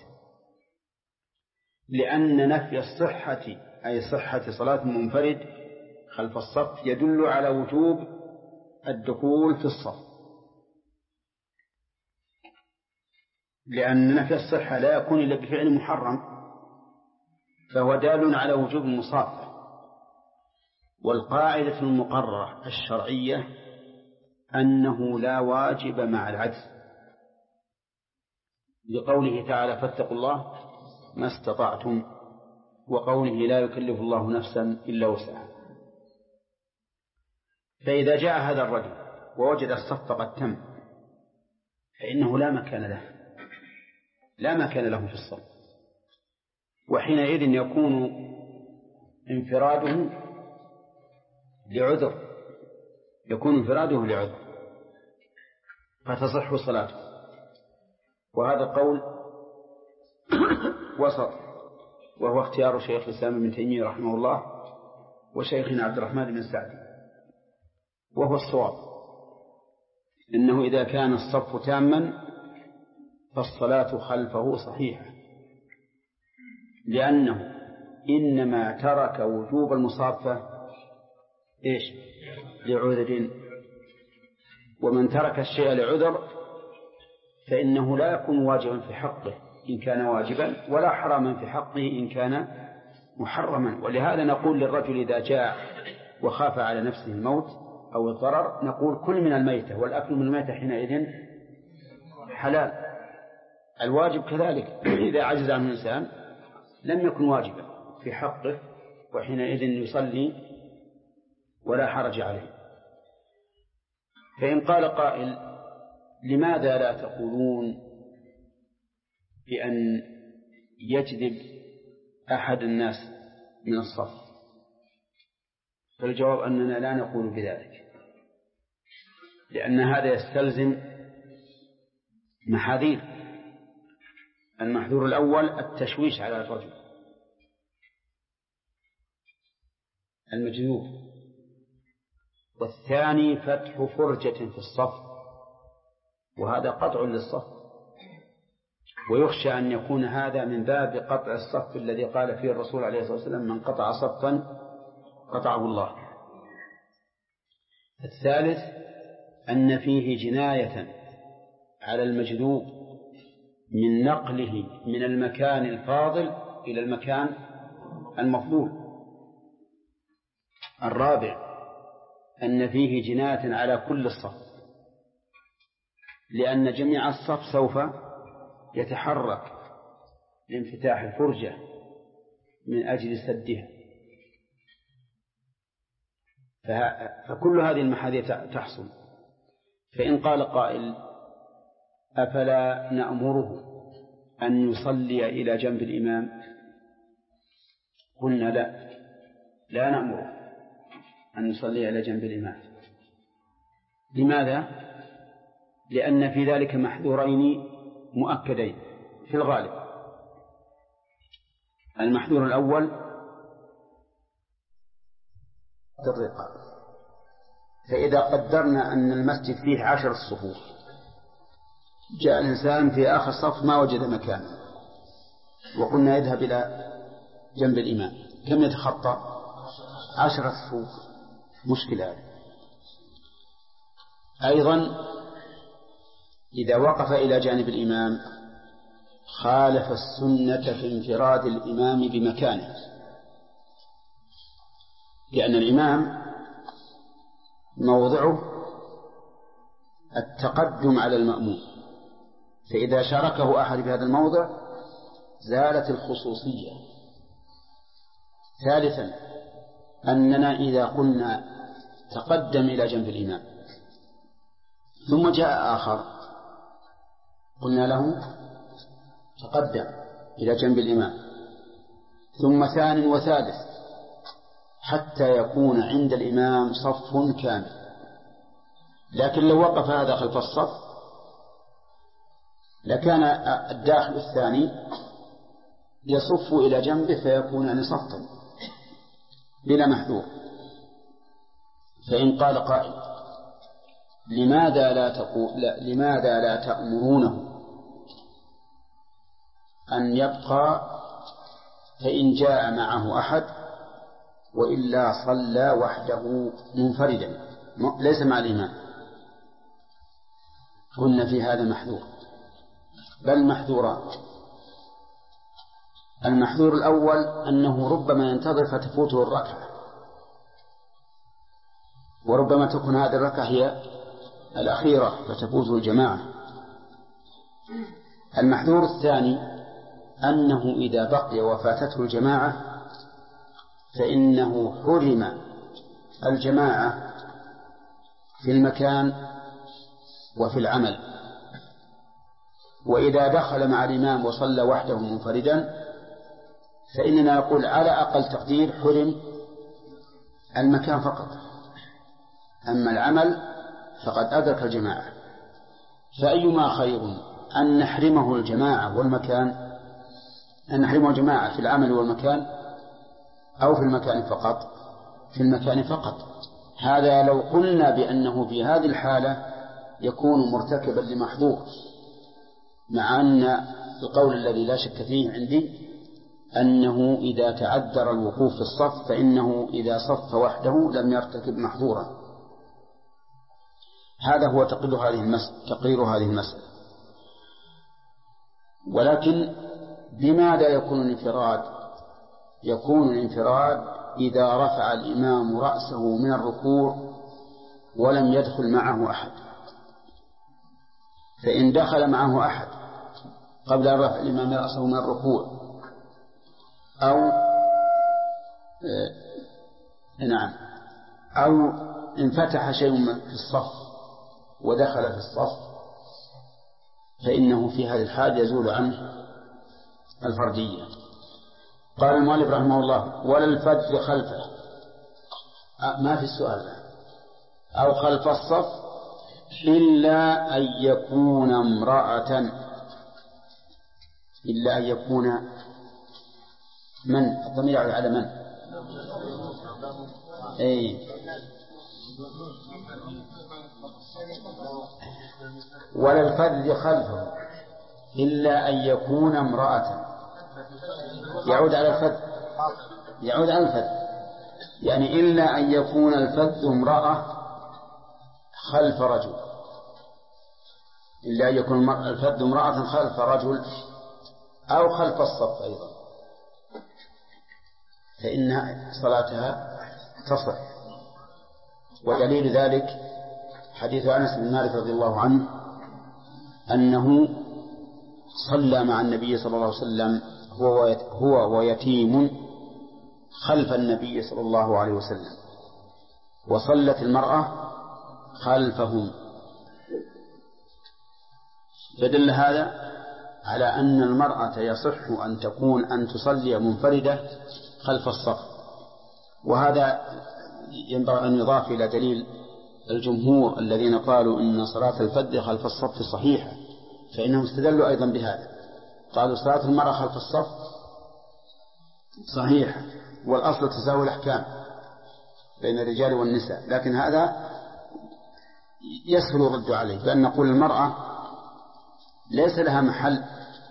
لأن نفي الصحة أي صحة صلاة منفرد خلف الصف يدل على وجوب الدخول في الصف، لأن نفي الصحة لا يكون إلا بفعل محرم، فهو دال على وجوب المصافة. والقاعدة المقررة الشرعية أنه لا واجب مع العجز، لقوله تعالى فاتقوا الله ما استطعتم، وقوله لا يكلف الله نفسا إلا وسعها. فإذا جاء هذا الرجل ووجد الصف قد تم فإنه لا مكان له في الصف، وحينئذ يكون انفراده لعذر، فتصح صلاته. وهذا قول وسط، وهو اختيار شيخ الإسلام ابن تيمية رحمه الله وشيخنا عبد الرحمن بن سعدي، وهو الصواب، إنه إذا كان الصف تاما فالصلاة خلفه صحيحة، لأنه إنما ترك وجوب المصافة لعذر، ومن ترك الشيء لعذر فإنه لا يكون واجبا في حقه إن كان واجبا، ولا حراما في حقه إن كان محرما. ولهذا نقول للرجل إذا جاء وخاف على نفسه الموت أو الضرر نقول كل من الميتة، والأكل من الميتة حينئذ حلال. الواجب كذلك إذا عجز عنه الإنسان لم يكن واجبا في حقه، وحينئذ يصلي ولا حرج عليه. فإن قال قائل لماذا لا تقولون بأن يجذب أحد الناس من الصف؟ فالجواب أننا لا نقول بذلك، لأن هذا يستلزم محاذير. المحذور الأول التشويش على الرجل المجذوب، والثاني فتح فرجة في الصف، وهذا قطع للصف، ويخشى أن يكون هذا من باب قطع الصف الذي قال فيه الرسول عليه الصلاة والسلام من قطع صفا قطعه الله. الثالث أن فيه جناية على المجذوب من نقله من المكان الفاضل إلى المكان المفضول. الرابع أن فيه جناية على كل الصف، لأن جميع الصف سوف يتحرك لانفتاح الفرجة من أجل سدها، فكل هذه المحاذير تحصل. فإن قال قائل أفلا نأمره أن يصلي إلى جنب الإمام؟ قلنا لا نأمره أن يصلي إلى جنب الإمام. لماذا؟ لأن في ذلك محذورين مؤكدين في الغالب. المحذور الأول الرقاب، فإذا قدرنا أن المسجد فيه 10 صفوف، جاء الإنسان في آخر صف ما وجد مكانا، وقلنا يذهب إلى جنب الإمام، كم يتخطى؟ 10 صفوف، مشكلة هذه. أيضا إذا وقف إلى جانب الإمام خالف السنة في انفراد الإمام بمكانه، لأن الإمام موضعه التقدم على المأموم، فإذا شاركه أحد في هذا الموضع زالت الخصوصية. ثالثا أننا إذا قلنا تقدم إلى جنب الإمام ثم جاء آخر قلنا له تقدم إلى جنب الإمام، ثم ثاني وثالث، حتى يكون عند الإمام صف كامل. لكن لو وقف هذا خلف الصف لكان الداخل الثاني يصف إلى جنبه فيكون صفا بلا محذور. فإن قال قائل لماذا لا تأمرونه أن يبقى فإن جاء معه أحد وإلا صلى وحده منفردا ليس مع الإمام؟ قلنا في هذا محذور، بل محذوران. المحذور الأول أنه ربما ينتظر فتفوته الركعة، وربما تكون هذه الركعة هي الأخيرة فتفوز الجماعة. المحذور الثاني أنه إذا بقي وفاتته الجماعة فإنه حرم الجماعة في المكان وفي العمل. وإذا دخل مع الإمام وصلى وحده منفردا فإننا نقول على أقل تقدير حرم المكان فقط، أما العمل فقد أدرك الجماعة. فأيما خير أن نحرمه الجماعة والمكان، أن نحرمه الجماعة في العمل والمكان، أو في المكان فقط؟ في المكان فقط. هذا لو قلنا بأنه في هذه الحالة يكون مرتكبا لمحظور، مع أن القول الذي لا شك فيه عندي أنه إذا تعذر الوقوف في الصف فإنه إذا صف وحده لم يرتكب محظورا. هذا هو تقرير هذه المسألة. ولكن بماذا يكون الانفراد؟ يكون الانفراد إذا رفع الإمام رأسه من الركوع ولم يدخل معه أحد. فإن دخل معه أحد قبل رفع الإمام رأسه من الركوع أو انفتح شيء في الصف ودخل في الصف فإنه في هذه الحال يزول عنه الفردية. قال المؤلف رحمه الله: ولا الفجر خلفه، ما في السؤال، أو خلف الصف إلا أن يكون امرأة، إلا أن يكون من؟ الضمير على من؟ ولا الفجر خلفه إلا أن يكون امرأة. يعود على الفذ، يعود على الفذ، يعني إلا أن يكون الفذ امرأة خلف رجل، إلا أن يكون الفذ امرأة خلف رجل أو خلف الصف أيضا، فإن صلاتها تصح. ودليل ذلك حديث أنس بن مالك رضي الله عنه أنه صلى مع النبي صلى الله عليه وسلم هو ويتيم خلف النبي صلى الله عليه وسلم، وصلت المرأة خلفهم. فدل هذا على أن المرأة يصح أن تصلي منفردة خلف الصف. وهذا ينبغي أن يضاف إلى دليل الجمهور الذين قالوا إن صلاة الفذ خلف الصف صحيحة، فإنهم استدلوا أيضا بهذا، قالوا صلاة المرأة خلف الصف صحيحة، والأصل تساوي الأحكام بين الرجال والنساء. لكن هذا يسهل الرد عليه بأن نقول المرأة ليس لها محل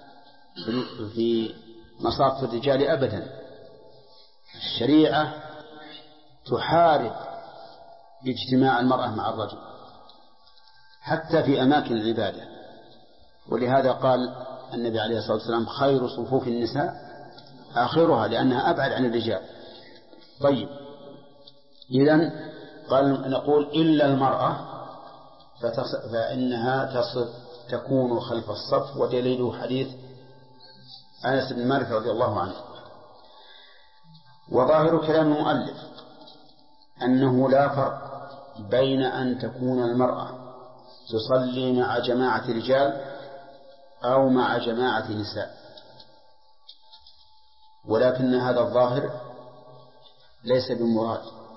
في مصاف الرجال أبدا. الشريعة تحارب اجتماع المرأة مع الرجل حتى في أماكن العبادة، ولهذا قال النبي عليه الصلاة والسلام: خير صفوف النساء آخرها، لأنها أبعد عن الرجال. طيب، إذن قال نقول إلا المرأة فإنها تكون خلف الصف، ودليله حديث أنس بن مالك رضي الله عنه. وظاهر كلام المؤلف أنه لا فرق بين أن تكون المرأة تصلي مع جماعة رجال أو مع جماعة نساء، ولكن هذا الظاهر ليس بمراد،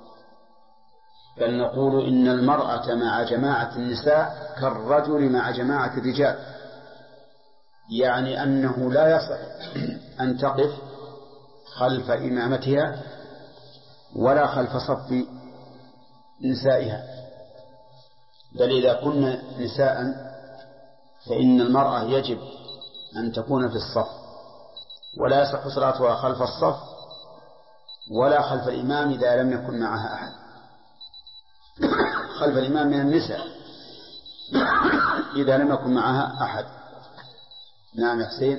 بل نقول إن المرأة مع جماعة النساء كالرجل مع جماعة الرجال، يعني أنه لا يصح أن تقف خلف إمامتها ولا خلف صف نسائها، بل إذا كن نساء فإن المرأة يجب أن تكون في الصف، ولا يصح صلاتها خلف الصف ولا خلف الإمام إذا لم يكن معها أحد. خلف الإمام من النساء إذا لم يكن معها أحد. نعم يا حسين.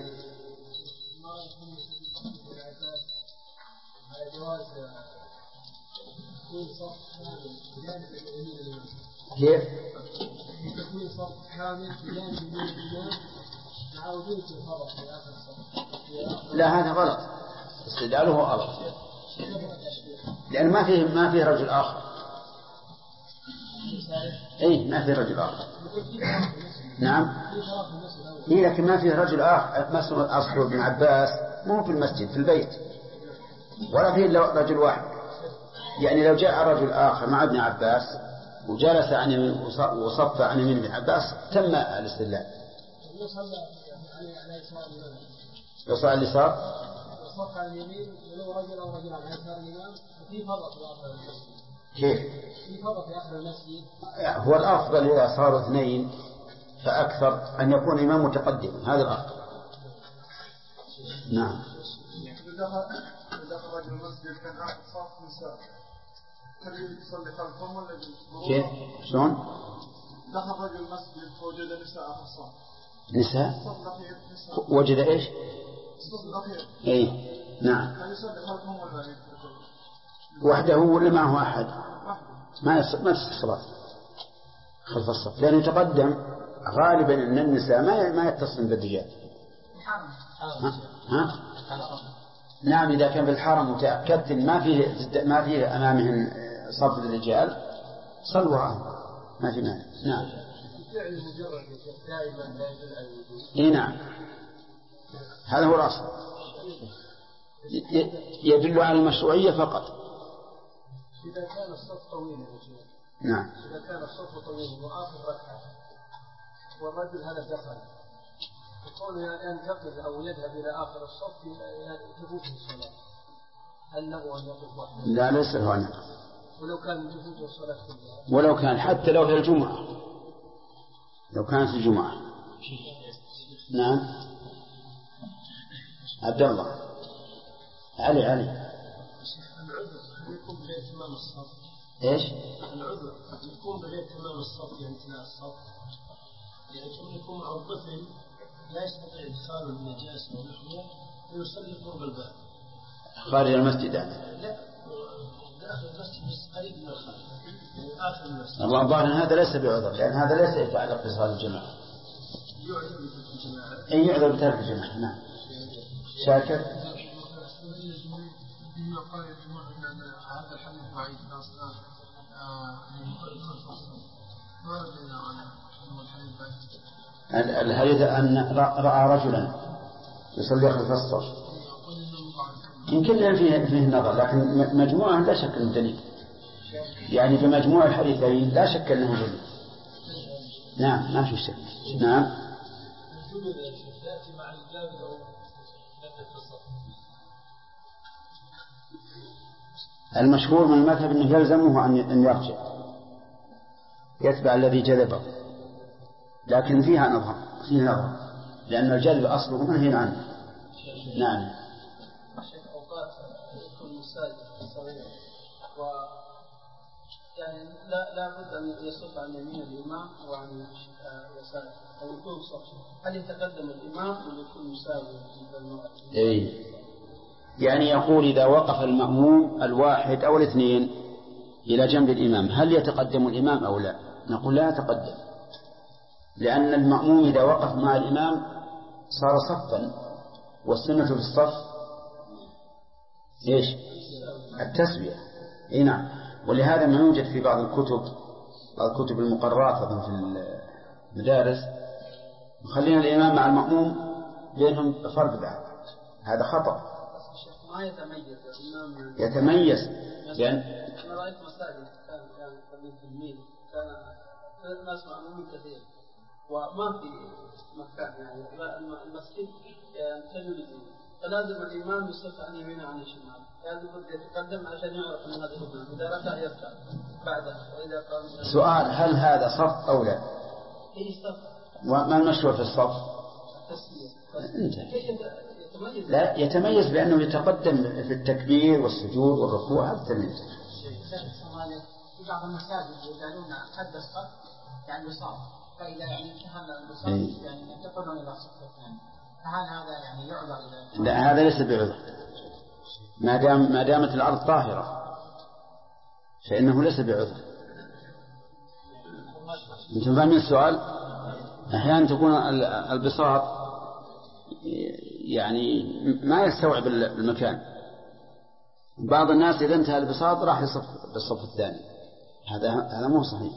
كيف؟ تكون صف كامل بجانب يمين الإمام مع وجود الخبر في آخر الصف. لا هذا غلط، استدلاله غلط، لأن ما فيه رجل آخر. إيه ما فيه رجل آخر. نعم. إيه لكن ما فيه رجل آخر. مثلا أصل ابن عباس مو في المسجد في البيت ولا فيه إلا رجل واحد. يعني لو جاء رجل آخر مع ابن عباس وجلس عن يمين وصف عن يمين ابن عباس تم الاستدلال. يصلي على اليسار. يصف على اليمين ولو رجل أو رجل على يسار الإمام في فرق في آخر المسجد. كيف؟ في فرق في آخر المسجد. هو الأفضل إذا صاروا اثنين فأكثر أن يكون إمام متقدم، هذا الأفضل. نعم. دخل رجل المسجد كان آخر صف نساء، هل يصلي خلفهم ولا كيف؟ شلون؟ دخل رجل المسجد فوجد نساء آخر صف. نساء؟ وجد إيش؟ الصف الأخير. إيه نعم. هل يصلي خلفهم ولا وحده ولا معه أحد؟ ما تصح الصلاة خلف الصف، لأنه يتقدم غالبا أن النساء ما يتصلن بالرجال. ها؟ نعم إذا كان بالحرم وتأكدت ما فيه أمامهن صف الرجال صلوا وراءهم ما في مانع. نعم. إيه نعم هذا هو الأصل، يدل على المشروعية فقط. إذا كان الصف طويل نعم. إذا كان الصف طويل وآخر ركعة والرجل هذا دخل يكون ينتقل أو يذهب إلى آخر الصف تفوته الصلاة، هل له أن يقف وحده؟ لا ليس له أن يقف ولو كان تفوته الصلاة كلها، ولو كان حتى لو في الجمعة، لو كانت الجمعة. نعم. عبد الله علي العذر يكون بغير تمام الصف. إيش؟ العذر يكون بغير تمام الصف يعني امتلاء الصف، يعني يكون مع الطفل لا يستطيع إدخال النجاسة ونحوها ويصلي قرب الباب خارج المسجد يعني. لا داخل المسجد بس قريب من الخارج يعني آخر المسجد. الله الظاهر هذا ليس بعذر، لأن هذا ليس يتعلق بصلاة الجماعة. يعذر بترك الجماعة. أي يعذر بترك الجماعة. نعم. شاكر. بما قال الجماعة أن هذا الحديث ضعيف لا صلاة من خلف الصف، ما ردنا عنه أنه الحديث ضعيف. الحديث أن رأى رجلا يصلي خلف الصف يمكن فيه النظر، لكن مجموعة لا شك أنه دليل، يعني بمجموع الحديثين لا شك أنه دليل. نعم ما في شك. نعم. المشهور من المذهب أنه يلزمه أن يرجع يتبع الذي جذبه، لكن فيه نظر لأن الجذب أصله منهي عنه. نعم. أوقات يكون مساجد صغيرة يعني لا بد أن يصف عن يمين الإمام وعن يساره أو يكون صف، هل يتقدم الإمام ولا يكون مساوي؟ إيه يعني يقول إذا وقف المأموم الواحد أو الاثنين إلى جنب الإمام هل يتقدم الإمام أو لا؟ نقول لا يتقدم، لأن المأموم إذا وقف مع الإمام صار صفا، والسنة في الصف إيش؟ التسوية. إيه نعم. ولهذا ما يوجد في بعض الكتب المقررات في المدارس مخلين الإمام مع المأموم بينهم فرق بعد، هذا خطأ. ما يتميز الإمام يتميز لأن أنا رأيت مساجد كان قريب في الميل كان الناس معلومين كثير وما في مكان يعني المسجد تجلسين، فلازم الإمام يصف عن يمين عن الشمال، لازم يتقدم عشان يعرف أن هذا الإمام إذا ركع يركع بعده وإذا قام. سؤال هل هذا صف أو لا؟ إيه صف. وما المشروع في الصف؟ التسوية. لا يتميز بأنه يتقدم في التكبير والسجود والركوع، هذا التمييز. في بعض المساجد يجعلون حد الصف يعني يصاب، فإذا يعني انتهى الصف يعني ينتقلون إلى الصف الثاني، فهل هذا يعني يعذر إذا؟ لا هذا ليس بعذر، ما دامت الأرض طاهرة فإنه ليس بعذر. أنتم فاهمين السؤال؟ أحيانا تكون البساط يعني ما يستوعب المكان. بعض الناس إذا انتهى البساط راح للصف الثاني، هذا مو صحيح.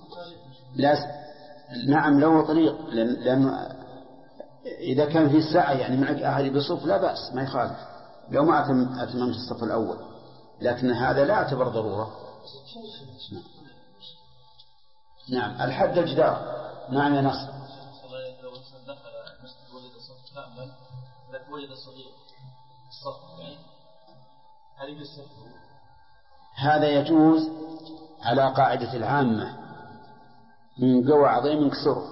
نعم له طريق، لأنه إذا كان في الساعة يعني معك أحد بصف لا بأس، ما يخالف لو ما أتممت الصف الأول، لكن هذا لا يعتبر ضرورة. نعم. الحد الجدار. نعم يا نصر. لو إنسان دخل المسجد وجد صف كامل لكن وجد صديق الصف يعني هل يصف؟ هذا يجوز على قاعدة العامة من قوى عظيم كسر،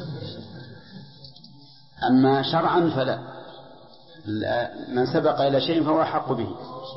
أما شرعا فلا، من سبق إلى شيء فهو حق به.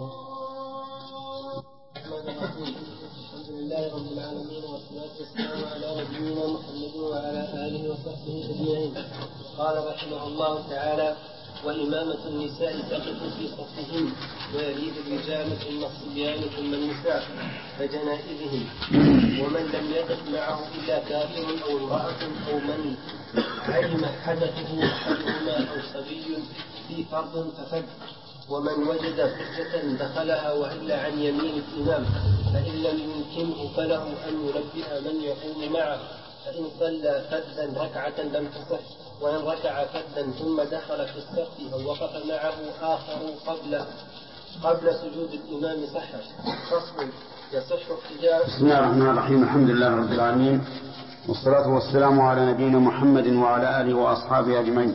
الحمد لله رب العالمين والصلاة والسلام على نبينا محمد وعلى آله وصحبه أجمعين. قال رحمه الله تعالى: وإمامة النساء تقف في صفهم ويليد الرجال ثم الصبيان ثم النساء كجنائزهم، ومن لم يقف معه إلا كافر أو امرأة أو من علم حدثه أحدهما أو صبي في فرض ففد، ومن وجد حجة دخلها وإلا عن يمين الإمام، فإن لم يمكنه فله أن ينبه من يقوم معه، فإن صلى فدا ركعة لم تصح، وإن ركع فدا ثم دخل في الصف أو وقف معه آخر قبل سجود الإمام صح. فصل: يصح احتجاج. بسم الله الرحمن الرحيم. الحمد لله رب العالمين، والصلاة والسلام على نبينا محمد وعلى آله وأصحابه أجمعين.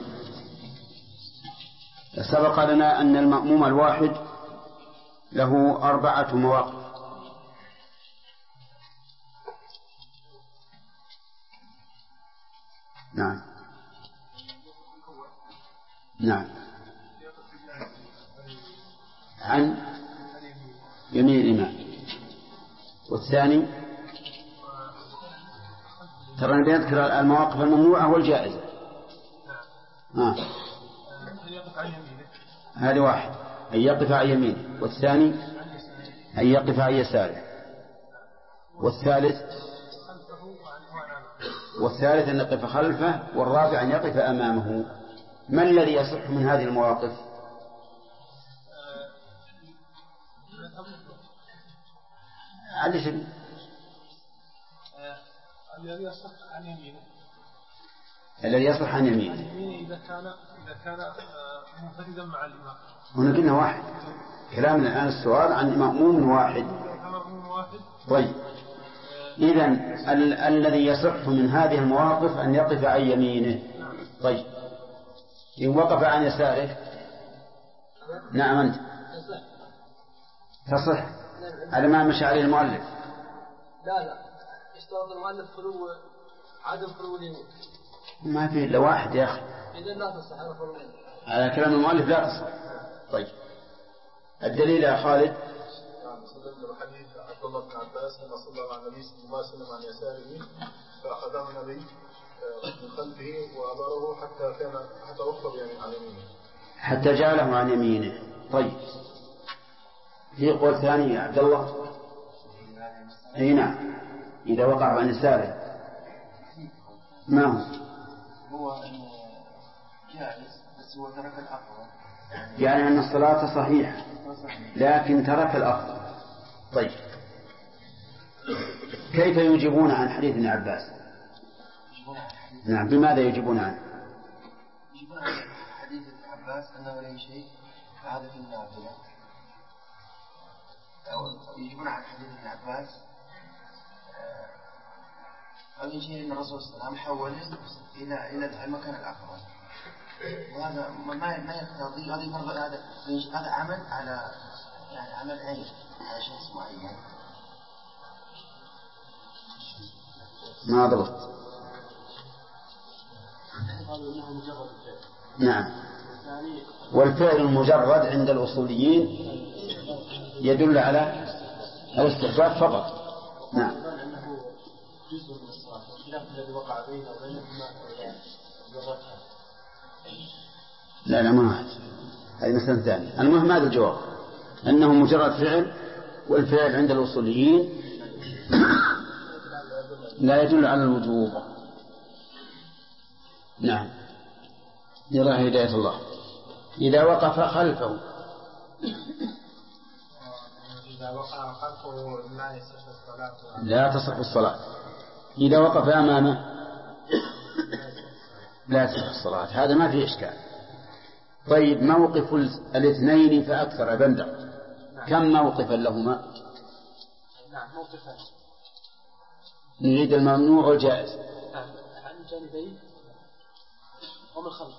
سبق لنا أن المأموم الواحد له 4 مواقف. نعم نعم. عن يمين الإمام. والثاني ترى نذكر المواقف الممنوعة والجائزة. هذا واحد، أن يقف عن يمينه، والثاني أن يقف عن يساره، والثالث أن يقف خلفه، والرابع أن يقف أمامه. ما الذي يصح من هذه المواقف؟ الذي يصح عن يمينه. الذي يصح عن يمينه إذا كان منفردا مع الإمام. هنا قلنا واحد. كلامنا الآن السؤال عن مأموم واحد. طيب، إذن الذي يصح من هذه المواقف أن يقف عن يمينه. طيب، إن وقف عن يساره. نعم أنت تصح على ما مشى عليه المؤلف. لا اشترط المؤلف عدم خلو اليمين. ما في إلا واحد يا أخي. إذن لا تصح على كلام المؤلف لا تصح. طيب، الدليل يا خالد. صدق حديث عبد الله بن عباس لما صلى مع النبي صلى الله عليه وسلم عن يساره فأخذه النبي من خلفه وأداره حتى وقف عن يمينه، حتى جعله عن يمينه. طيب، في قول ثاني يا عبد الله. أي نعم، إذا وقع عن يساره. ما هو جالس بس هو ترك الأفضل، يعني أن الصلاة صحيحة لكن ترك الأفضل. طيب، كيف يجيبون عن حديث ابن عباس؟ نعم، بماذا يجيبون عنه؟ يجيبون عن حديث ابن عباس أنه لا شيء فهذا في النافلة، أو يجيبون عن حديث ابن عباس أول شيء أن الرسول صلى الله عليه وسلم حوله إلى المكان الأفضل، وهذا ما يقتضي هذا عمل على عمل عين على شخص معين. ما ضبط. نعم، والفعل المجرد عند الأصوليين يدل على الاستحباب فقط. نعم. لا ما هذه مسألة ثانية. المهم هذا الجواب أنه مجرد فعل، والفعل عند الأصوليين لا يدل على الوجوب. نعم. يرى هداية الله. إذا وقف خلفه لا تصح الصلاة. إذا وقف أمامه لا تصح الصلاة. هذا ما فيه إشكال. طيب موقف الاثنين فأكثر بندر كم موقفا لهما؟ نعم موقفان. نريد الممنوع والجائز. عن جانبين ومن خلف.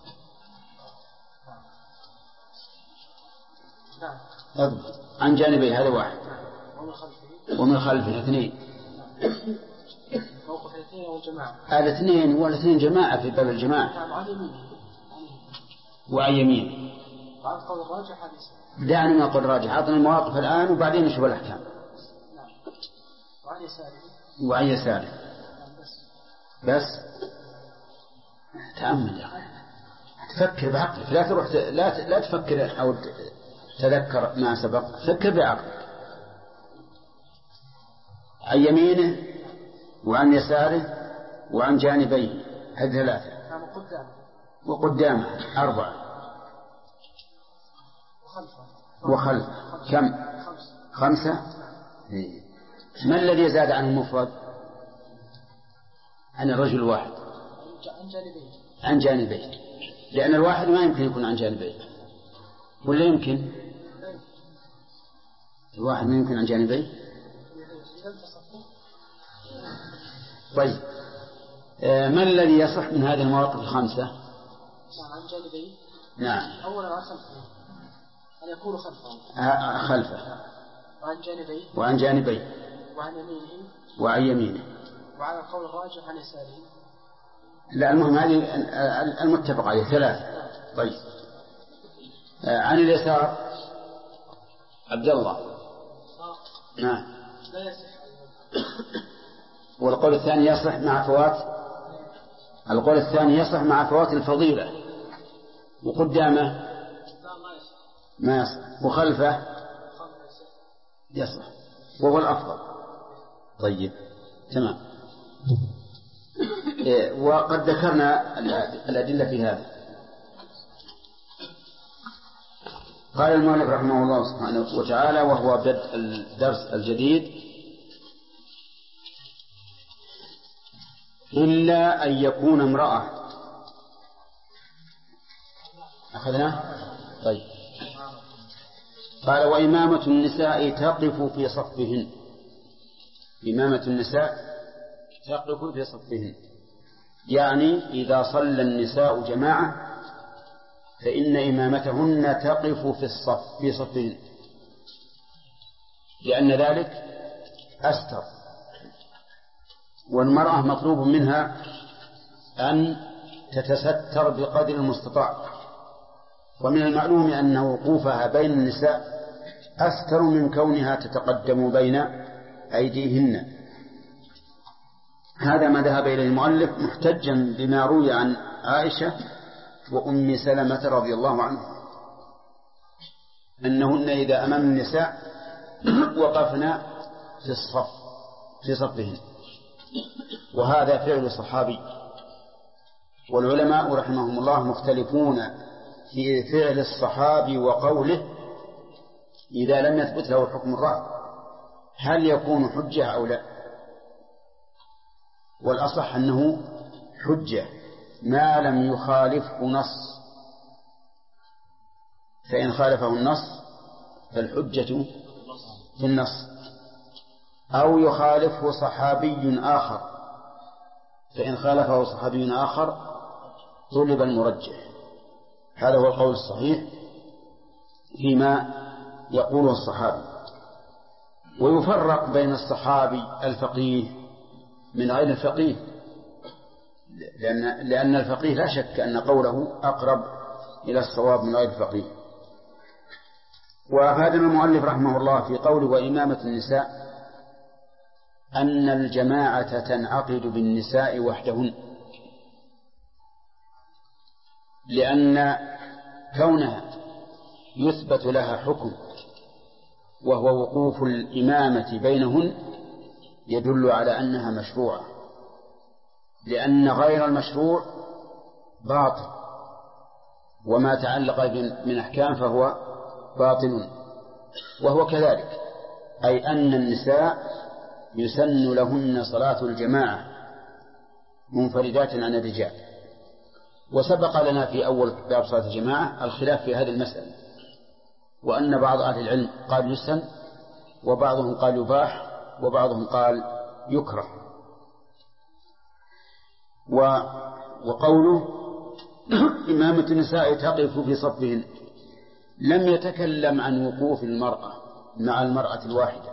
نعم. عن جانبين هذا واحد. ومن خلفه اثنين. موقف الاثنين والجماعة. والاثنين جماعة في باب الجماعة. نعم عن يمينه. وعن يمينه. بعد قول الراجح حديث. دعني ما قل راجح. أعطنا المواقف الآن وبعدين نشوف الأحكام. نعم. وعن يساره. وعن يساره. بس تأمل يا أخي. تفكر بعقلك. لا تروح لا تفكر أو تذكر ما سبق. فكر بعقلك. عن يمينه وعن يساره وعن جانبيه. هذه ثلاثة. وقدامه 4. وخلفه كم؟ 5. ما الذي زاد عن المفرد؟ عن الرجل الواحد. عن جانبيه. لأن الواحد ما يمكن يكون عن جانبيه. ولا يمكن؟ الواحد ما يمكن عن جانبيه. طيب ما الذي يصح من هذه المواقف 5؟ عن جانبيه. نعم. أولا عن خلفه. أن يكون خلفه. وعن جانبيه. وعن يمينه. وعلى القول الراجح عن يساره. لا المهم هذه المتفق عليه 3. طيب عن اليسار عبد الله. نعم. لا يصح. والقول الثاني يصح مع فوات. القول الثاني يصح مع فوات الفضيلة. وقدامه ما يصح. وخلفه يصح وهو الأفضل. طيب تمام. وقد ذكرنا الأدلة في هذا. قال المؤلف رحمه الله سبحانه وتعالى وهو بدء الدرس الجديد: إلا أن يكون امرأة. أخذنا؟ طيب. قال: وإمامة النساء تقف في صفهن. إمامة النساء تقف في صفهن، يعني إذا صلى النساء جماعة فإن إمامتهن تقف في صفهن، لأن ذلك أستر. والمرأة مطلوب منها أن تتستر بقدر المستطاع، ومن المعلوم أن وقوفها بين النساء أستر من كونها تتقدم بين أيديهن. هذا ما ذهب إليه المؤلف محتجا بما روي عن عائشة وأم سلمة رضي الله عنها أنهن إذا أمام النساء وقفنا في صفهن، وهذا فعل صحابي. والعلماء رحمهم الله مختلفون في فعل الصحابي وقوله إذا لم يثبت له حكم الرأي هل يكون حجة أو لا. والأصح أنه حجة ما لم يخالفه نص، فإن خالفه النص فالحجة في النص، أو يخالفه صحابي آخر، فإن خالفه صحابي آخر طلب المرجح. هذا هو القول الصحيح فيما يقوله الصحابي. ويفرق بين الصحابي الفقيه من غير الفقيه، لأن الفقيه لا شك أن قوله أقرب إلى الصواب من غير الفقيه. وأفادنا المؤلف رحمه الله في قوله وإمامة النساء أن الجماعة تنعقد بالنساء وحدهن، لأن كونها يثبت لها حكم وهو وقوف الإمامة بينهن يدل على أنها مشروعة، لأن غير المشروع باطل، وما تعلق من أحكام فهو باطل. وهو كذلك، أي أن النساء يسن لهن صلاة الجماعة منفردات عن الرجال. وسبق لنا في أول باب صلاة الجماعة الخلاف في هذه المسألة، وأن بعض أهل العلم قال يسن، وبعضهم قال يباح، وبعضهم قال يكره. وقوله إمامة النساء تقف في صفهن لم يتكلم عن وقوف المرأة مع المرأة الواحدة،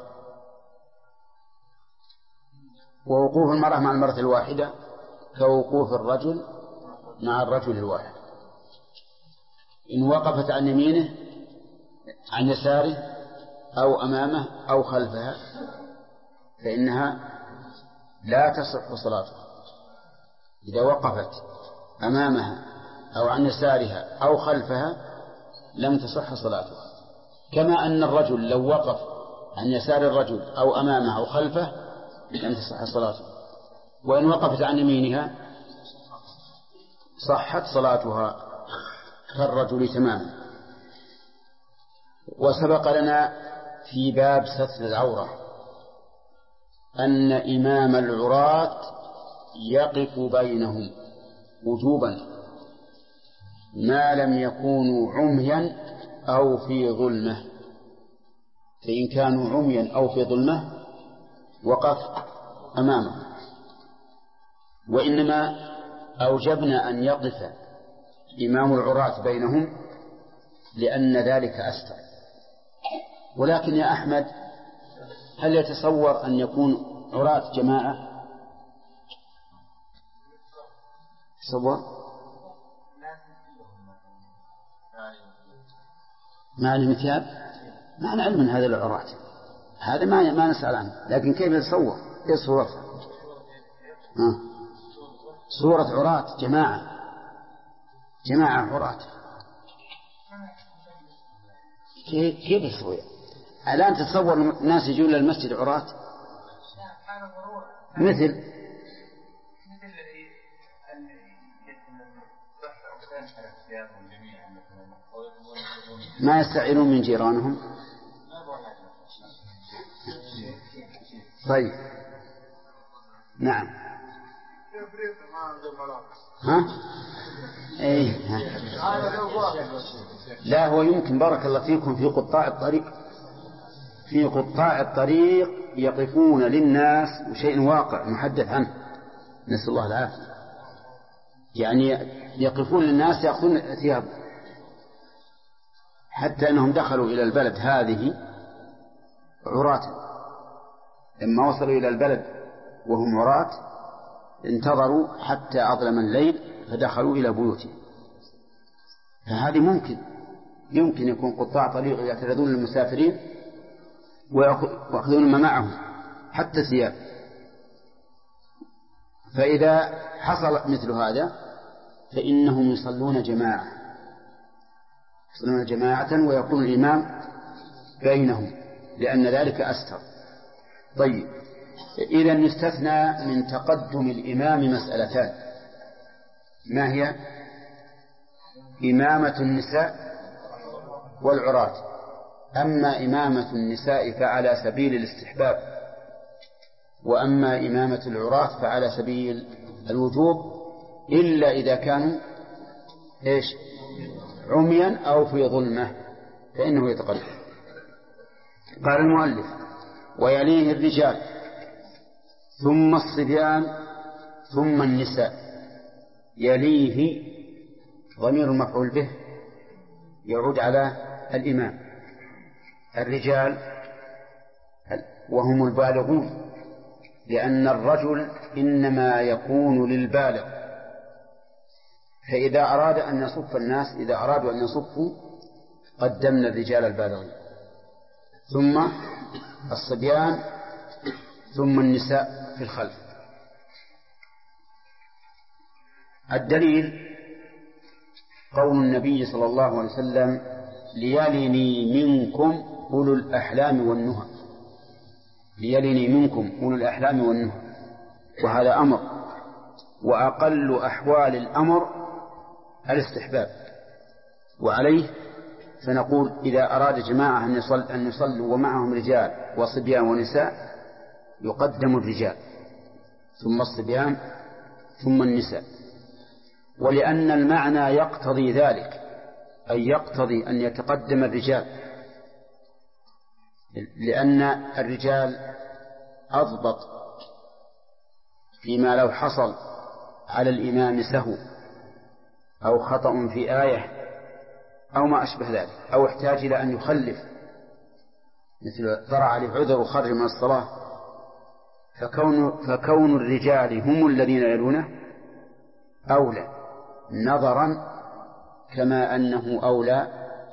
ووقوف المرأة مع المرأة الواحدة كوقوف الرجل مع الرجل الواحد. إن وقفت عن يمينه عن يساره أو أمامه أو خلفها فإنها لا تصح صلاتها. إذا وقفت أمامها أو عن يسارها أو خلفها لم تصح صلاتها، كما أن الرجل لو وقف عن يسار الرجل أو أمامه أو خلفه لم تصح صلاته، وإن وقفت عن يمينها صحت صلاتها كالرجل تماما. وسبق لنا في باب ستر العورة أن إمام العراة يقف بينهم وجوبا ما لم يكونوا عميا أو في ظلمة، فإن كانوا عميا أو في ظلمة وقف أمامهم. وإنما أوجبنا أن يقف إمام العراة بينهم لأن ذلك أستر. ولكن يا أحمد، هل يتصور أن يكون عراة جماعة؟ تصور؟ ما لهم ثياب؟ ما نعلم من هذا العراة، هذا ما نسأل عنه، لكن كيف يتصور؟ إيه صورتها؟ صورة عراة جماعة عراة كيف يسوي؟ الآن تتصور الناس يجون للمسجد عراة مثل ما يستعيرون من جيرانهم. طيب نعم. ها؟ إيه. لا، هو يمكن بارك الله فيكم في قطاع الطريق يقفون للناس شيء واقع محدث عنه، نسأل الله العافية، يعني يقفون للناس يأخذون ثياب، حتى أنهم دخلوا إلى البلد هذه عراة، لما وصلوا إلى البلد وهم عراة انتظروا حتى أظلم الليل فدخلوا إلى بيوتهم. فهذه يمكن يكون قطاع طريق يعترضون للمسافرين ويأخذون ما معهم حتى ثياب. فإذا حصل مثل هذا فإنهم يصلون جماعة ويكون الإمام بينهم لأن ذلك أستر. طيب، إذا يستثنى من تقدم الإمام مسألتان، ما هي؟ إمامة النساء والعراة. أما إمامة النساء فعلى سبيل الاستحباب، وأما إمامة العراة فعلى سبيل الوجوب، إلا إذا كانوا عميا أو في ظلمة فإنه يتقدم. قال المؤلف: ويليه الرجال ثم الصبيان ثم النساء. يليه ضمير المفعول به يعود على الإمام. الرجال وهم البالغون، لأن الرجل إنما يكون للبالغ، فإذا أراد أن يصف الناس إذا أرادوا أن يصفوا قدمنا الرجال البالغين، ثم الصبيان، ثم النساء في الخلف. الدليل قول النبي صلى الله عليه وسلم: ليلني منكم أولو الأحلام والنهى. ليلني منكم أولو الأحلام والنهى، وهذا أمر، وأقل أحوال الأمر الاستحباب. وعليه فنقول إذا أراد جماعة أن يصلوا ومعهم رجال وصبيان ونساء يقدم الرجال ثم الصبيان ثم النساء، ولأن المعنى يقتضي ذلك، أي يقتضي أن يتقدم الرجال، لأن الرجال أضبط فيما لو حصل على الإمام سهو أو خطأ في آية أو ما أشبه ذلك، أو احتاج إلى أن يخلف، مثل ضرع عليه عذر وخرج من الصلاة، فكون الرجال هم الذين يلونه أولى نظرا، كما أنه أولى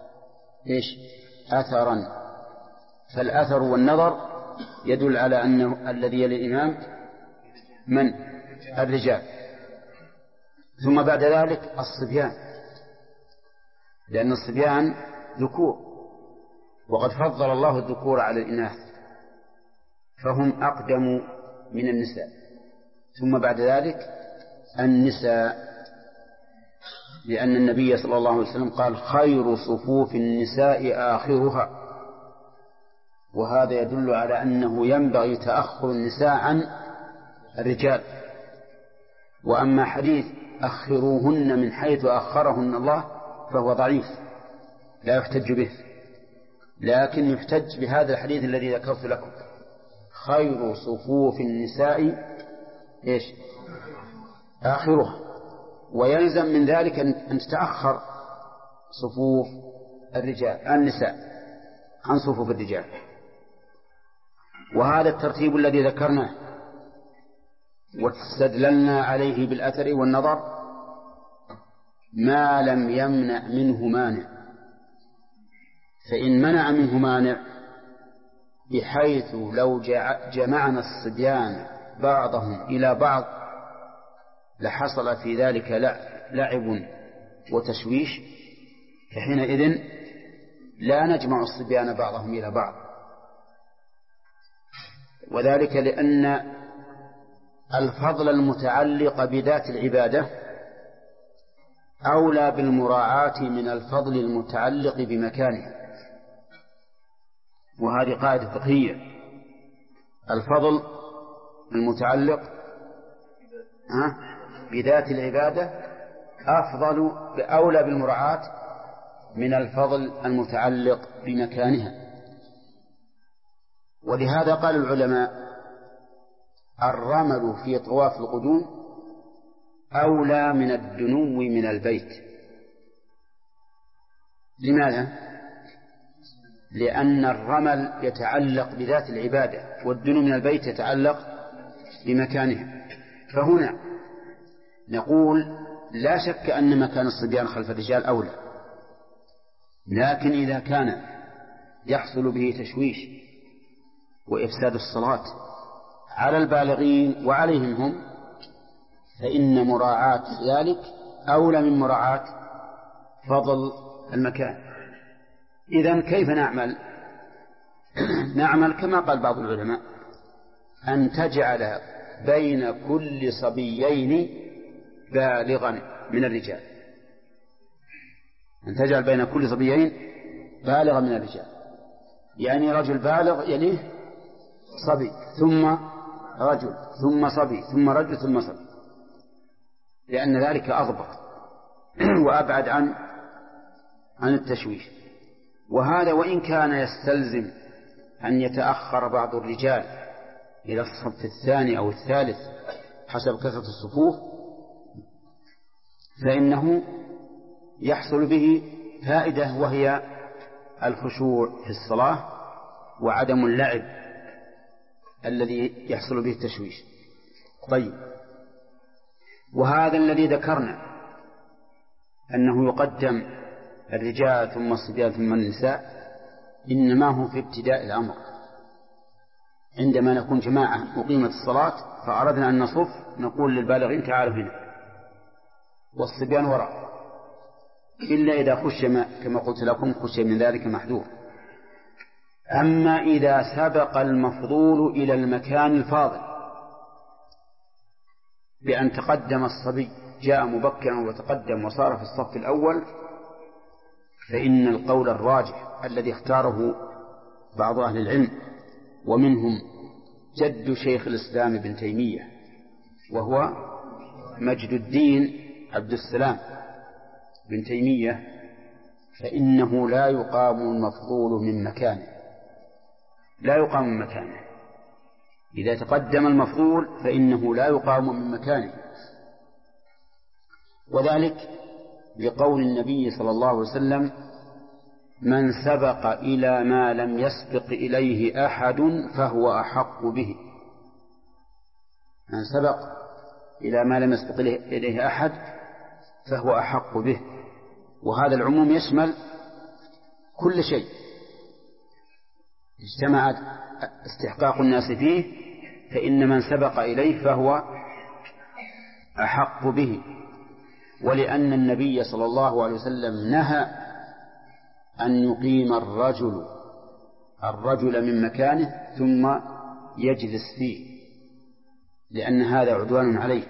أثرا. فالأثر والنظر يدل على أنه الذي يلي الإمام من الرجال، ثم بعد ذلك الصبيان، لأن الصبيان ذكور، وقد فضل الله الذكور على الإناث فهم أقدم من النساء، ثم بعد ذلك النساء، لأن النبي صلى الله عليه وسلم قال خير صفوف النساء آخرها، وهذا يدل على أنه ينبغي تأخر النساء عن الرجال. وأما حديث أخروهن من حيث أخرهن الله فهو ضعيف لا يحتج به، لكن يحتج بهذا الحديث الذي ذكرت لكم، خير صفوف النساء آخرها، ويلزم من ذلك أن تتأخر صفوف النساء عن صفوف الرجال. وهذا الترتيب الذي ذكرناه واستدللنا عليه بالأثر والنظر ما لم يمنع منه مانع، فإن منع منه مانع بحيث لو جمعنا الصبيان بعضهم إلى بعض لحصل في ذلك لعب وتشويش، فحينئذ لا نجمع الصبيان بعضهم إلى بعض، وذلك لأن الفضل المتعلق بذات العبادة أولى بالمراعاة من الفضل المتعلق بمكانها، وهذه قاعدة فقهية، الفضل المتعلق بذات العبادة أفضل أولى بالمراعاة من الفضل المتعلق بمكانها. ولهذا قال العلماء الرمل في طواف القدوم أولى من الدنو من البيت. لماذا؟ لأن الرمل يتعلق بذات العبادة والدنو من البيت يتعلق بمكانها. فهنا نقول لا شك أن مكان الصبيان خلف الرجال أولى، لكن إذا كان يحصل به تشويش وإفساد الصلاة على البالغين وعليهم هم فإن مراعاة ذلك أولى من مراعاة فضل المكان. إذن كيف نعمل؟ نعمل كما قال بعض العلماء أن تجعل بين كل صبيين بالغا من الرجال، أن تجعل بين كل صبيين بالغا من الرجال، يعني رجل بالغ يليه صبي ثم رجل ثم صبي ثم رجل ثم صبي، لأن ذلك أضبط وأبعد عن التشويش. وهذا وإن كان يستلزم أن يتأخر بعض الرجال إلى الصف الثاني أو الثالث حسب كثرة الصفوف، فإنه يحصل به فائدة، وهي الخشوع في الصلاة وعدم اللعب الذي يحصل به التشويش. طيب، وهذا الذي ذكرنا أنه يقدم الرجال ثم الصبيان ثم النساء إنما هو في ابتداء الأمر، عندما نكون جماعة أقيمت الصلاة فأردنا أن نصف نقول للبالغين تعالوا هنا والصبيان وراء، إلا إذا خش كما قلت لكم خش من ذلك محذور. أما إذا سبق المفضول إلى المكان الفاضل بأن تقدم الصبي، جاء مبكرا وتقدم وصار في الصف الأول، فإن القول الراجح الذي اختاره بعض أهل العلم ومنهم جد شيخ الإسلام ابن تيمية وهو مجد الدين عبد السلام بن تيمية، فإنه لا يقام المفضول من مكانه، لا يقام من مكانه. إذا تقدم المفضول فإنه لا يقام من مكانه، وذلك لقول النبي صلى الله عليه وسلم: من سبق إلى ما لم يسبق إليه أحد فهو أحق به. من سبق إلى ما لم يسبق إليه أحد فهو أحق به، وهذا العموم يشمل كل شيء اجتمع استحقاق الناس فيه، فإن من سبق إليه فهو أحق به. ولأن النبي صلى الله عليه وسلم نهى أن يقيم الرجل من مكانه ثم يجلس فيه، لأن هذا عدوان عليه.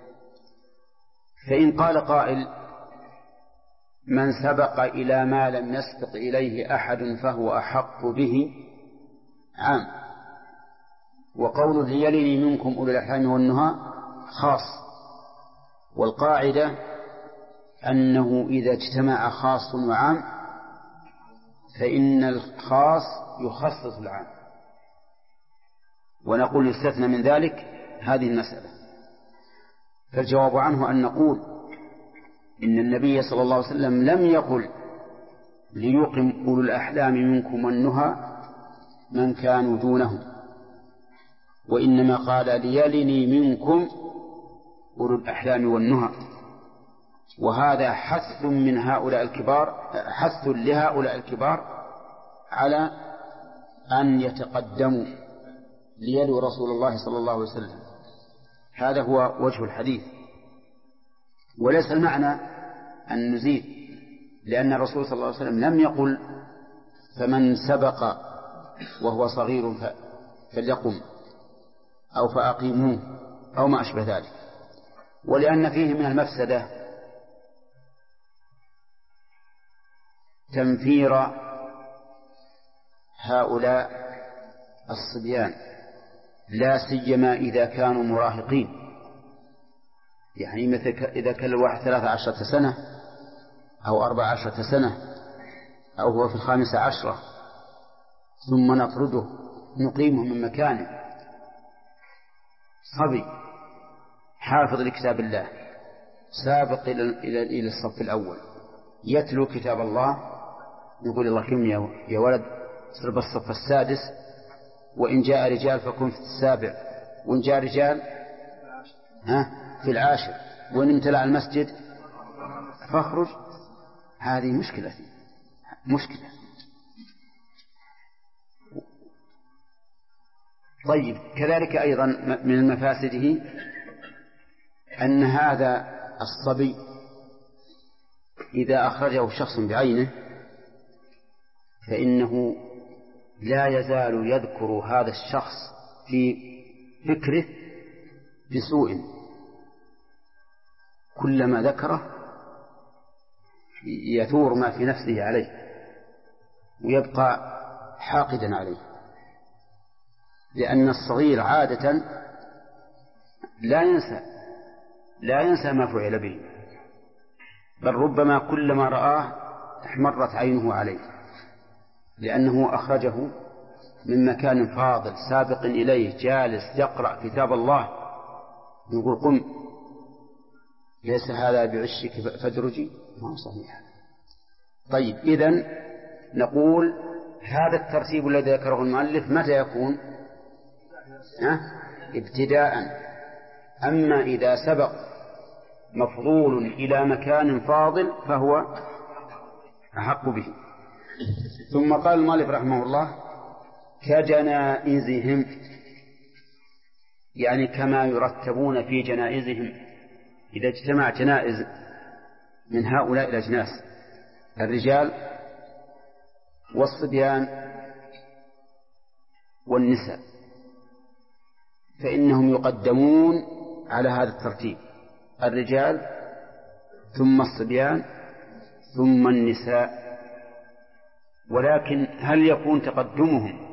فإن قال قائل: من سبق إلى ما لم يسبق إليه أحد فهو أحق به، عام، وقول ليلني منكم أولي الأحلام والنهى خاص، والقاعدة أنه إذا اجتمع خاص وعام فإن الخاص يخصص العام، ونقول يستثنى من ذلك هذه المسألة. فالجواب عنه أن نقول إن النبي صلى الله عليه وسلم لم يقل ليقم أولو الأحلام منكم والنهى من كانوا دونهم، وإنما قال ليلني منكم أولو الأحلام والنهى، وهذا حث من هؤلاء الكبار، حث لهؤلاء الكبار على أن يتقدموا ليلوا رسول الله صلى الله عليه وسلم. هذا هو وجه الحديث، وليس المعنى أن نزيد، لأن الرسول صلى الله عليه وسلم لم يقل فمن سبق وهو صغير فليقم أو فأقيموه أو ما أشبه ذلك، ولأن فيه من المفسدة تنفير هؤلاء الصبيان، لا سيما إذا كانوا مراهقين، يعني مثل إذا كان الواحد 13 سنة أو 14 سنة أو هو في 15 ثم نطرده نقيمه من مكانه، صبي حافظ لكتاب الله سابق إلى الصف الأول يتلو كتاب الله، نقول الله كم يا ولد صر بالصف السادس، وإن جاء رجال فكن في السابع، وإن جاء رجال في العاشر، وإن امتلأ المسجد فاخرج. هذه مشكلة. طيب، كذلك أيضا من مفاسده أن هذا الصبي إذا أخرجه شخص بعينه فإنه لا يزال يذكر هذا الشخص في فكره بسوء، كلما ذكره يثور ما في نفسه عليه ويبقى حاقدا عليه، لأن الصغير عادة لا ينسى ما فعل به، بل ربما كلما رآه احمرت عينه عليه، لأنه أخرجه من مكان فاضل سابق إليه جالس يقرأ كتاب الله، يقول قم، ليس هذا بعشك فادرجي، ما هو صحيح. طيب، إذن نقول هذا الترتيب الذي ذكره المؤلف متى يكون؟ ابتداء. أما إذا سبق مفضول إلى مكان فاضل فهو أحق به. ثم قال المؤلف رحمه الله: كجنائزهم، يعني كما يرتبون في جنائزهم. إذا اجتمع جنائز من هؤلاء الأجناس الرجال والصبيان والنساء فإنهم يقدمون على هذا الترتيب: الرجال ثم الصبيان ثم النساء. ولكن هل يكون تقدمهم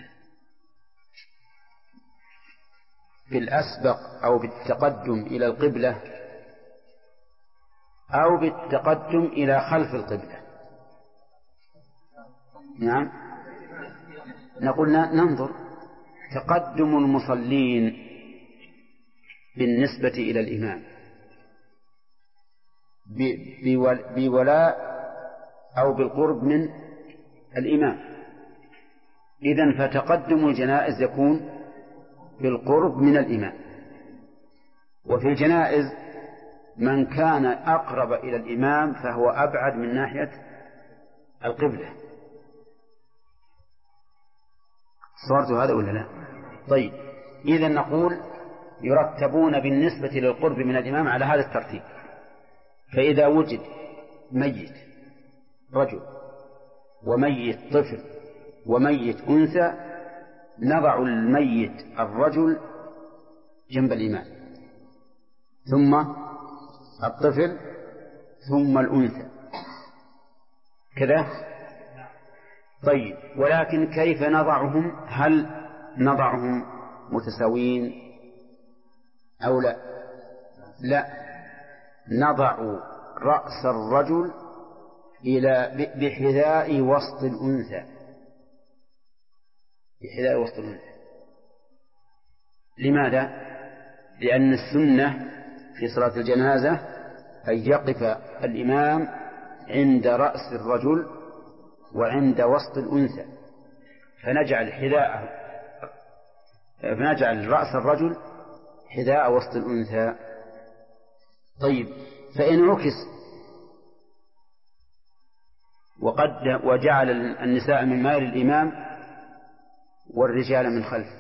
بالأسبق أو بالتقدم إلى القبلة أو بالتقدم إلى خلف القبلة؟ نعم، نقول ننظر. تقدم المصلين بالنسبة إلى الإمام بولاء أو بالقرب من الإمام، إذن فتقدم الجنائز يكون بالقرب من الإمام. وفي الجنائز من كان أقرب إلى الإمام فهو أبعد من ناحية القبلة. صورت هذا ولا لا؟ طيب، إذن نقول يرتبون بالنسبة للقرب من الإمام على هذا الترتيب. فإذا وجد ميت رجل وميت طفل وميت أنثى نضع الميت الرجل جنب الإمام، ثم الطفل، ثم الأنثى كذا. طيب، ولكن كيف نضعهم؟ هل نضعهم متساوين أو لا؟ لا، نضع رأس الرجل بحذاء وسط الأنثى، بحذاء وسط الأنثى. لماذا؟ لأن السنة في صلاة الجنازة أن يقف الإمام عند رأس الرجل وعند وسط الأنثى، فنجعل رأس الرجل حذاء وسط الأنثى. طيب، فإن عكس وجعل النساء من مال الإمام والرجال من خلف،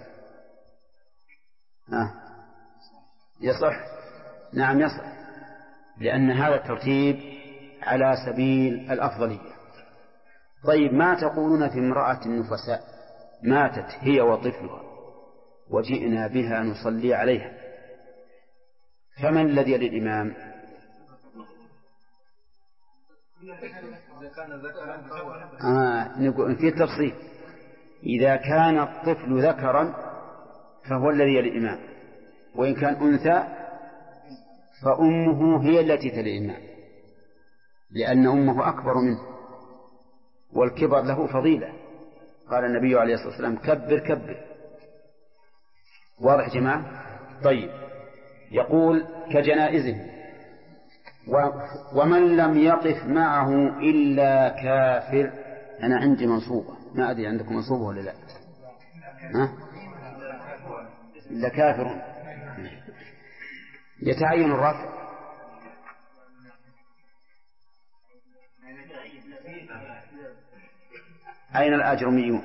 يصح؟ نعم يصح، لأن هذا الترتيب على سبيل الأفضلية. طيب، ما تقولون في امرأة نفساء ماتت هي وطفلها وجئنا بها نصلي عليها، فمن الذي يلي الإمام؟ نقول في تفصيل: إذا كان الطفل ذكرا فهو الذي يلي الإمام، وإن كان أنثى فأمه هي التي تلي الإمام، لأن أمه أكبر منه والكبر له فضيلة. قال النبي عليه الصلاة والسلام: كبر كبر. واضح جماعة؟ طيب، يقول كجنائزه: ومن لم يقف معه إلا كافر. أنا عندي منصوبة، ما أدري عندكم منصوبة ولا لا؟ إلا كافر. يتعين الرفع. أين الأجرميون؟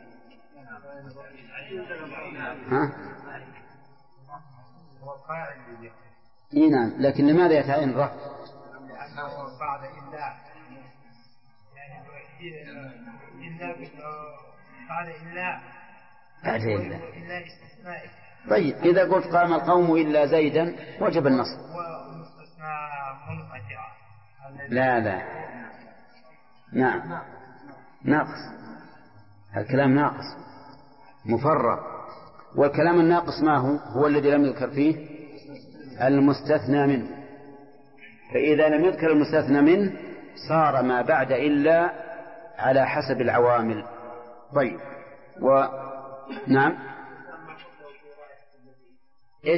نعم، لكن لماذا يتعين الرفع؟ بعد إلا، بعد إلا استثنائي. طيب، إذا قلت قام القوم إلا زيدا وجب النصب. لا نعم، ناقص. الكلام ناقص مفرغ. والكلام الناقص ما هو الذي لم يذكر فيه المستثنى منه. فإذا لم يذكر المستثنى منه صار ما بعد إلا على حسب العوامل. طيب، نعم، إيش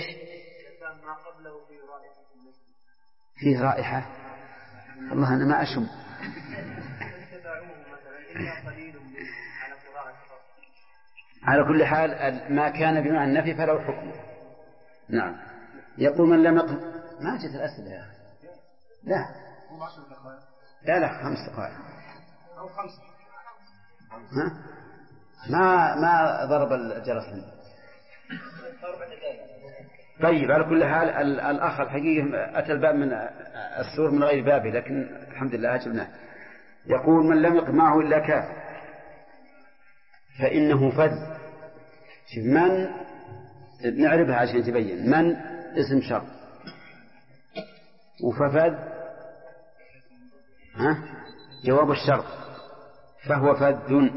فيه رائحة؟ والله أنا ما أشم. على كل حال ما كان بمعنى النفي فله حكم. نعم. يقول من لم يقم. ما جت الأسئلة يا أخي. لا 5 دقائق أو 5. ما ضرب الجرس هنا. طيب، على كل حال الأخ الحقيقة أتى الباب من السور من غير بابه، لكن الحمد لله أجبناه. يقول من لم يقم معه إلا كافر فإنه فذ من نعرفها عشان تبين. من اسم شرط، وففذ جواب الشرط، فهو فذ.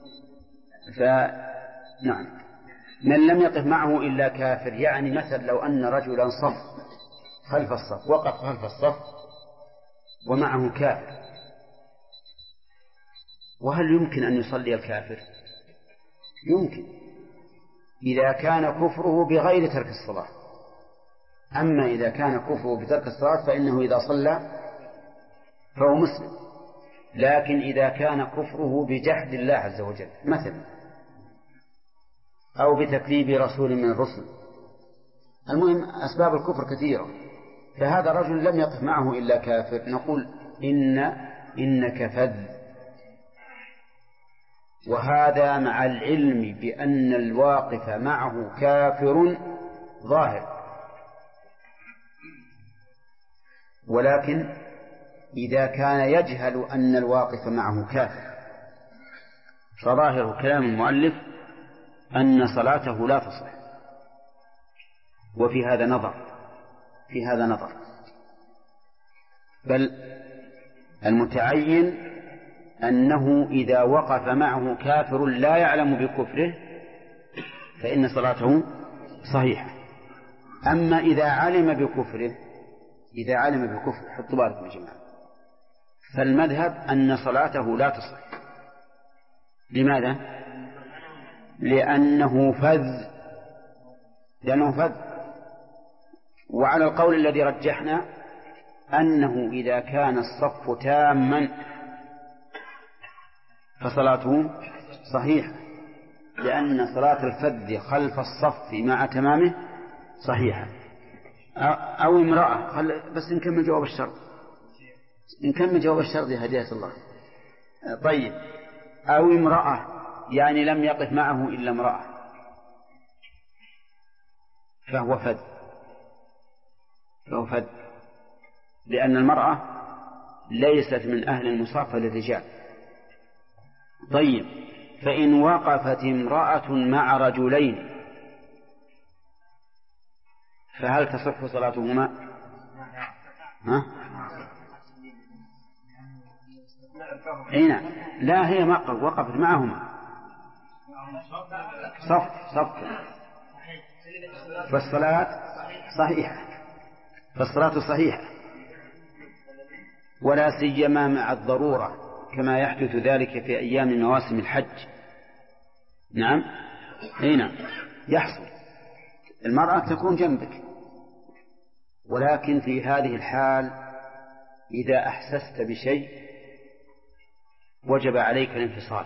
نعم. من لم يقف معه إلا كافر، يعني مثل لو أن رجلا صف خلف الصف، وقف خلف الصف ومعه كافر، وهل يمكن أن يصلي الكافر؟ يمكن إذا كان كفره بغير ترك الصلاة. أما إذا كان كفره بترك الصلاة فإنه إذا صلى فهو مسلم. لكن إذا كان كفره بجحد الله عز وجل مثلا، أو بتكذيب رسول من الرسل، المهم أسباب الكفر كثيرة، فهذا رجل لم يقف معه إلا كافر، نقول إنك فذ. وهذا مع العلم بأن الواقف معه كافر ظاهر. ولكن إذا كان يجهل أن الواقف معه كافر فظاهر كلام المؤلف أن صلاته لا تصح. وفي هذا نظر، بل المتعين أنه إذا وقف معه كافر لا يعلم بكفره فإن صلاته صحيحة. أما إذا علم بكفره، حطوا بالكم يا جماعة، فالمذهب أن صلاته لا تصح. لماذا؟ لأنه فذ. وعلى القول الذي رجحنا أنه إذا كان الصف تاما فصلاته صحيحة، لأن صلاة الفذ خلف الصف مع تمامه صحيحة. أو امرأة، بس نكمل جواب الشرط يا هداية الله. طيب، أو امرأة يعني لم يقف معه إلا امرأة فهو فذ، لأن المرأة ليست من أهل المصافة للرجال. طيب، فإن وقفت امرأة مع رجلين فهل تصح صلاتهما؟ هنا لا، هي وقفت معهما صف فالصلاة صحيحة، ولا سيما مع الضرورة كما يحدث ذلك في أيام مواسم الحج. نعم، هنا يحصل المرأة تكون جنبك، ولكن في هذه الحال إذا أحسست بشيء وجب عليك الانفصال،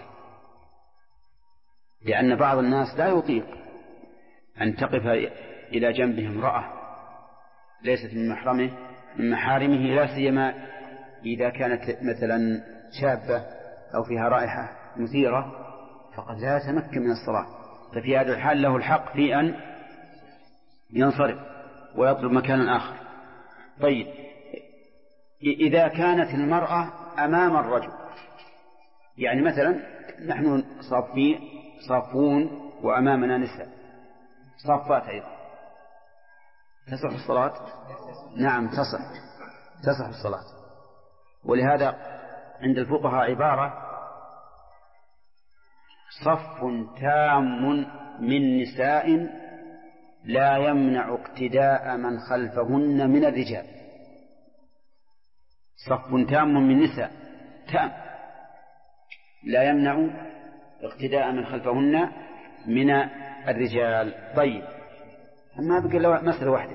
لأن بعض الناس لا يطيق أن تقف إلى جنبه امرأة ليست من محارمه، لا سيما إذا كانت مثلا شابة أو فيها رائحة مثيرة فقد لا يتمكن من الصلاة. ففي هذا الحال له الحق في أن ينصرف ويطلب مكانا آخر. طيب، إذا كانت المرأة أمام الرجل، يعني مثلا نحن صافون وأمامنا نساء صافات أيضا، تصح الصلاة؟ نعم تصح الصلاة. ولهذا عند الفقهاء عبارة: صف تام من نساء لا يمنع اقتداء من خلفهن من الرجال. صف تام من نساء تام لا يمنع اقتداء من خلفهن من الرجال. طيب، ما بقى لو مسألة واحدة.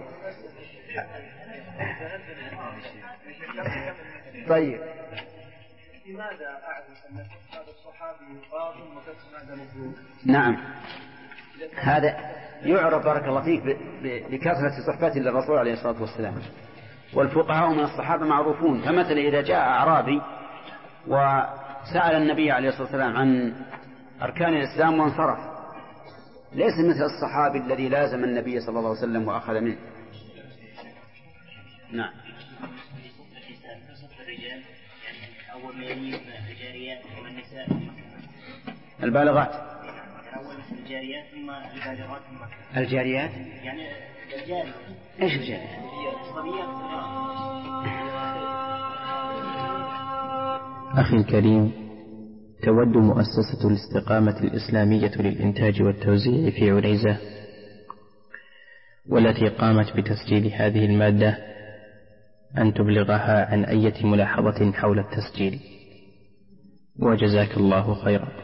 طيب، لماذا أعرف أن هذا الصحابي باطل وتسمع هذا مظلوم؟ نعم، هذا يعرف بارك الله فيك بكثرة صحبته للرسول عليه الصلاة والسلام. والفقهاء من الصحابة معروفون، فمثلا إذا جاء أعرابي وسأل النبي عليه الصلاة والسلام عن أركان الإسلام وانصرف، ليس مثل الصحابي الذي لازم النبي صلى الله عليه وسلم وأخذ منه. نعم. البالغات الجاريات ثم البالغات ثم الجاريات يعني الجارية. إيش الجارية؟ الصبية. أخي الكريم، تود مؤسسة الاستقامة الإسلامية للإنتاج والتوزيع في عنيزة، والتي قامت بتسجيل هذه المادة، أن تبلغها عن أي ملاحظة حول التسجيل، وجزاك الله خيرا.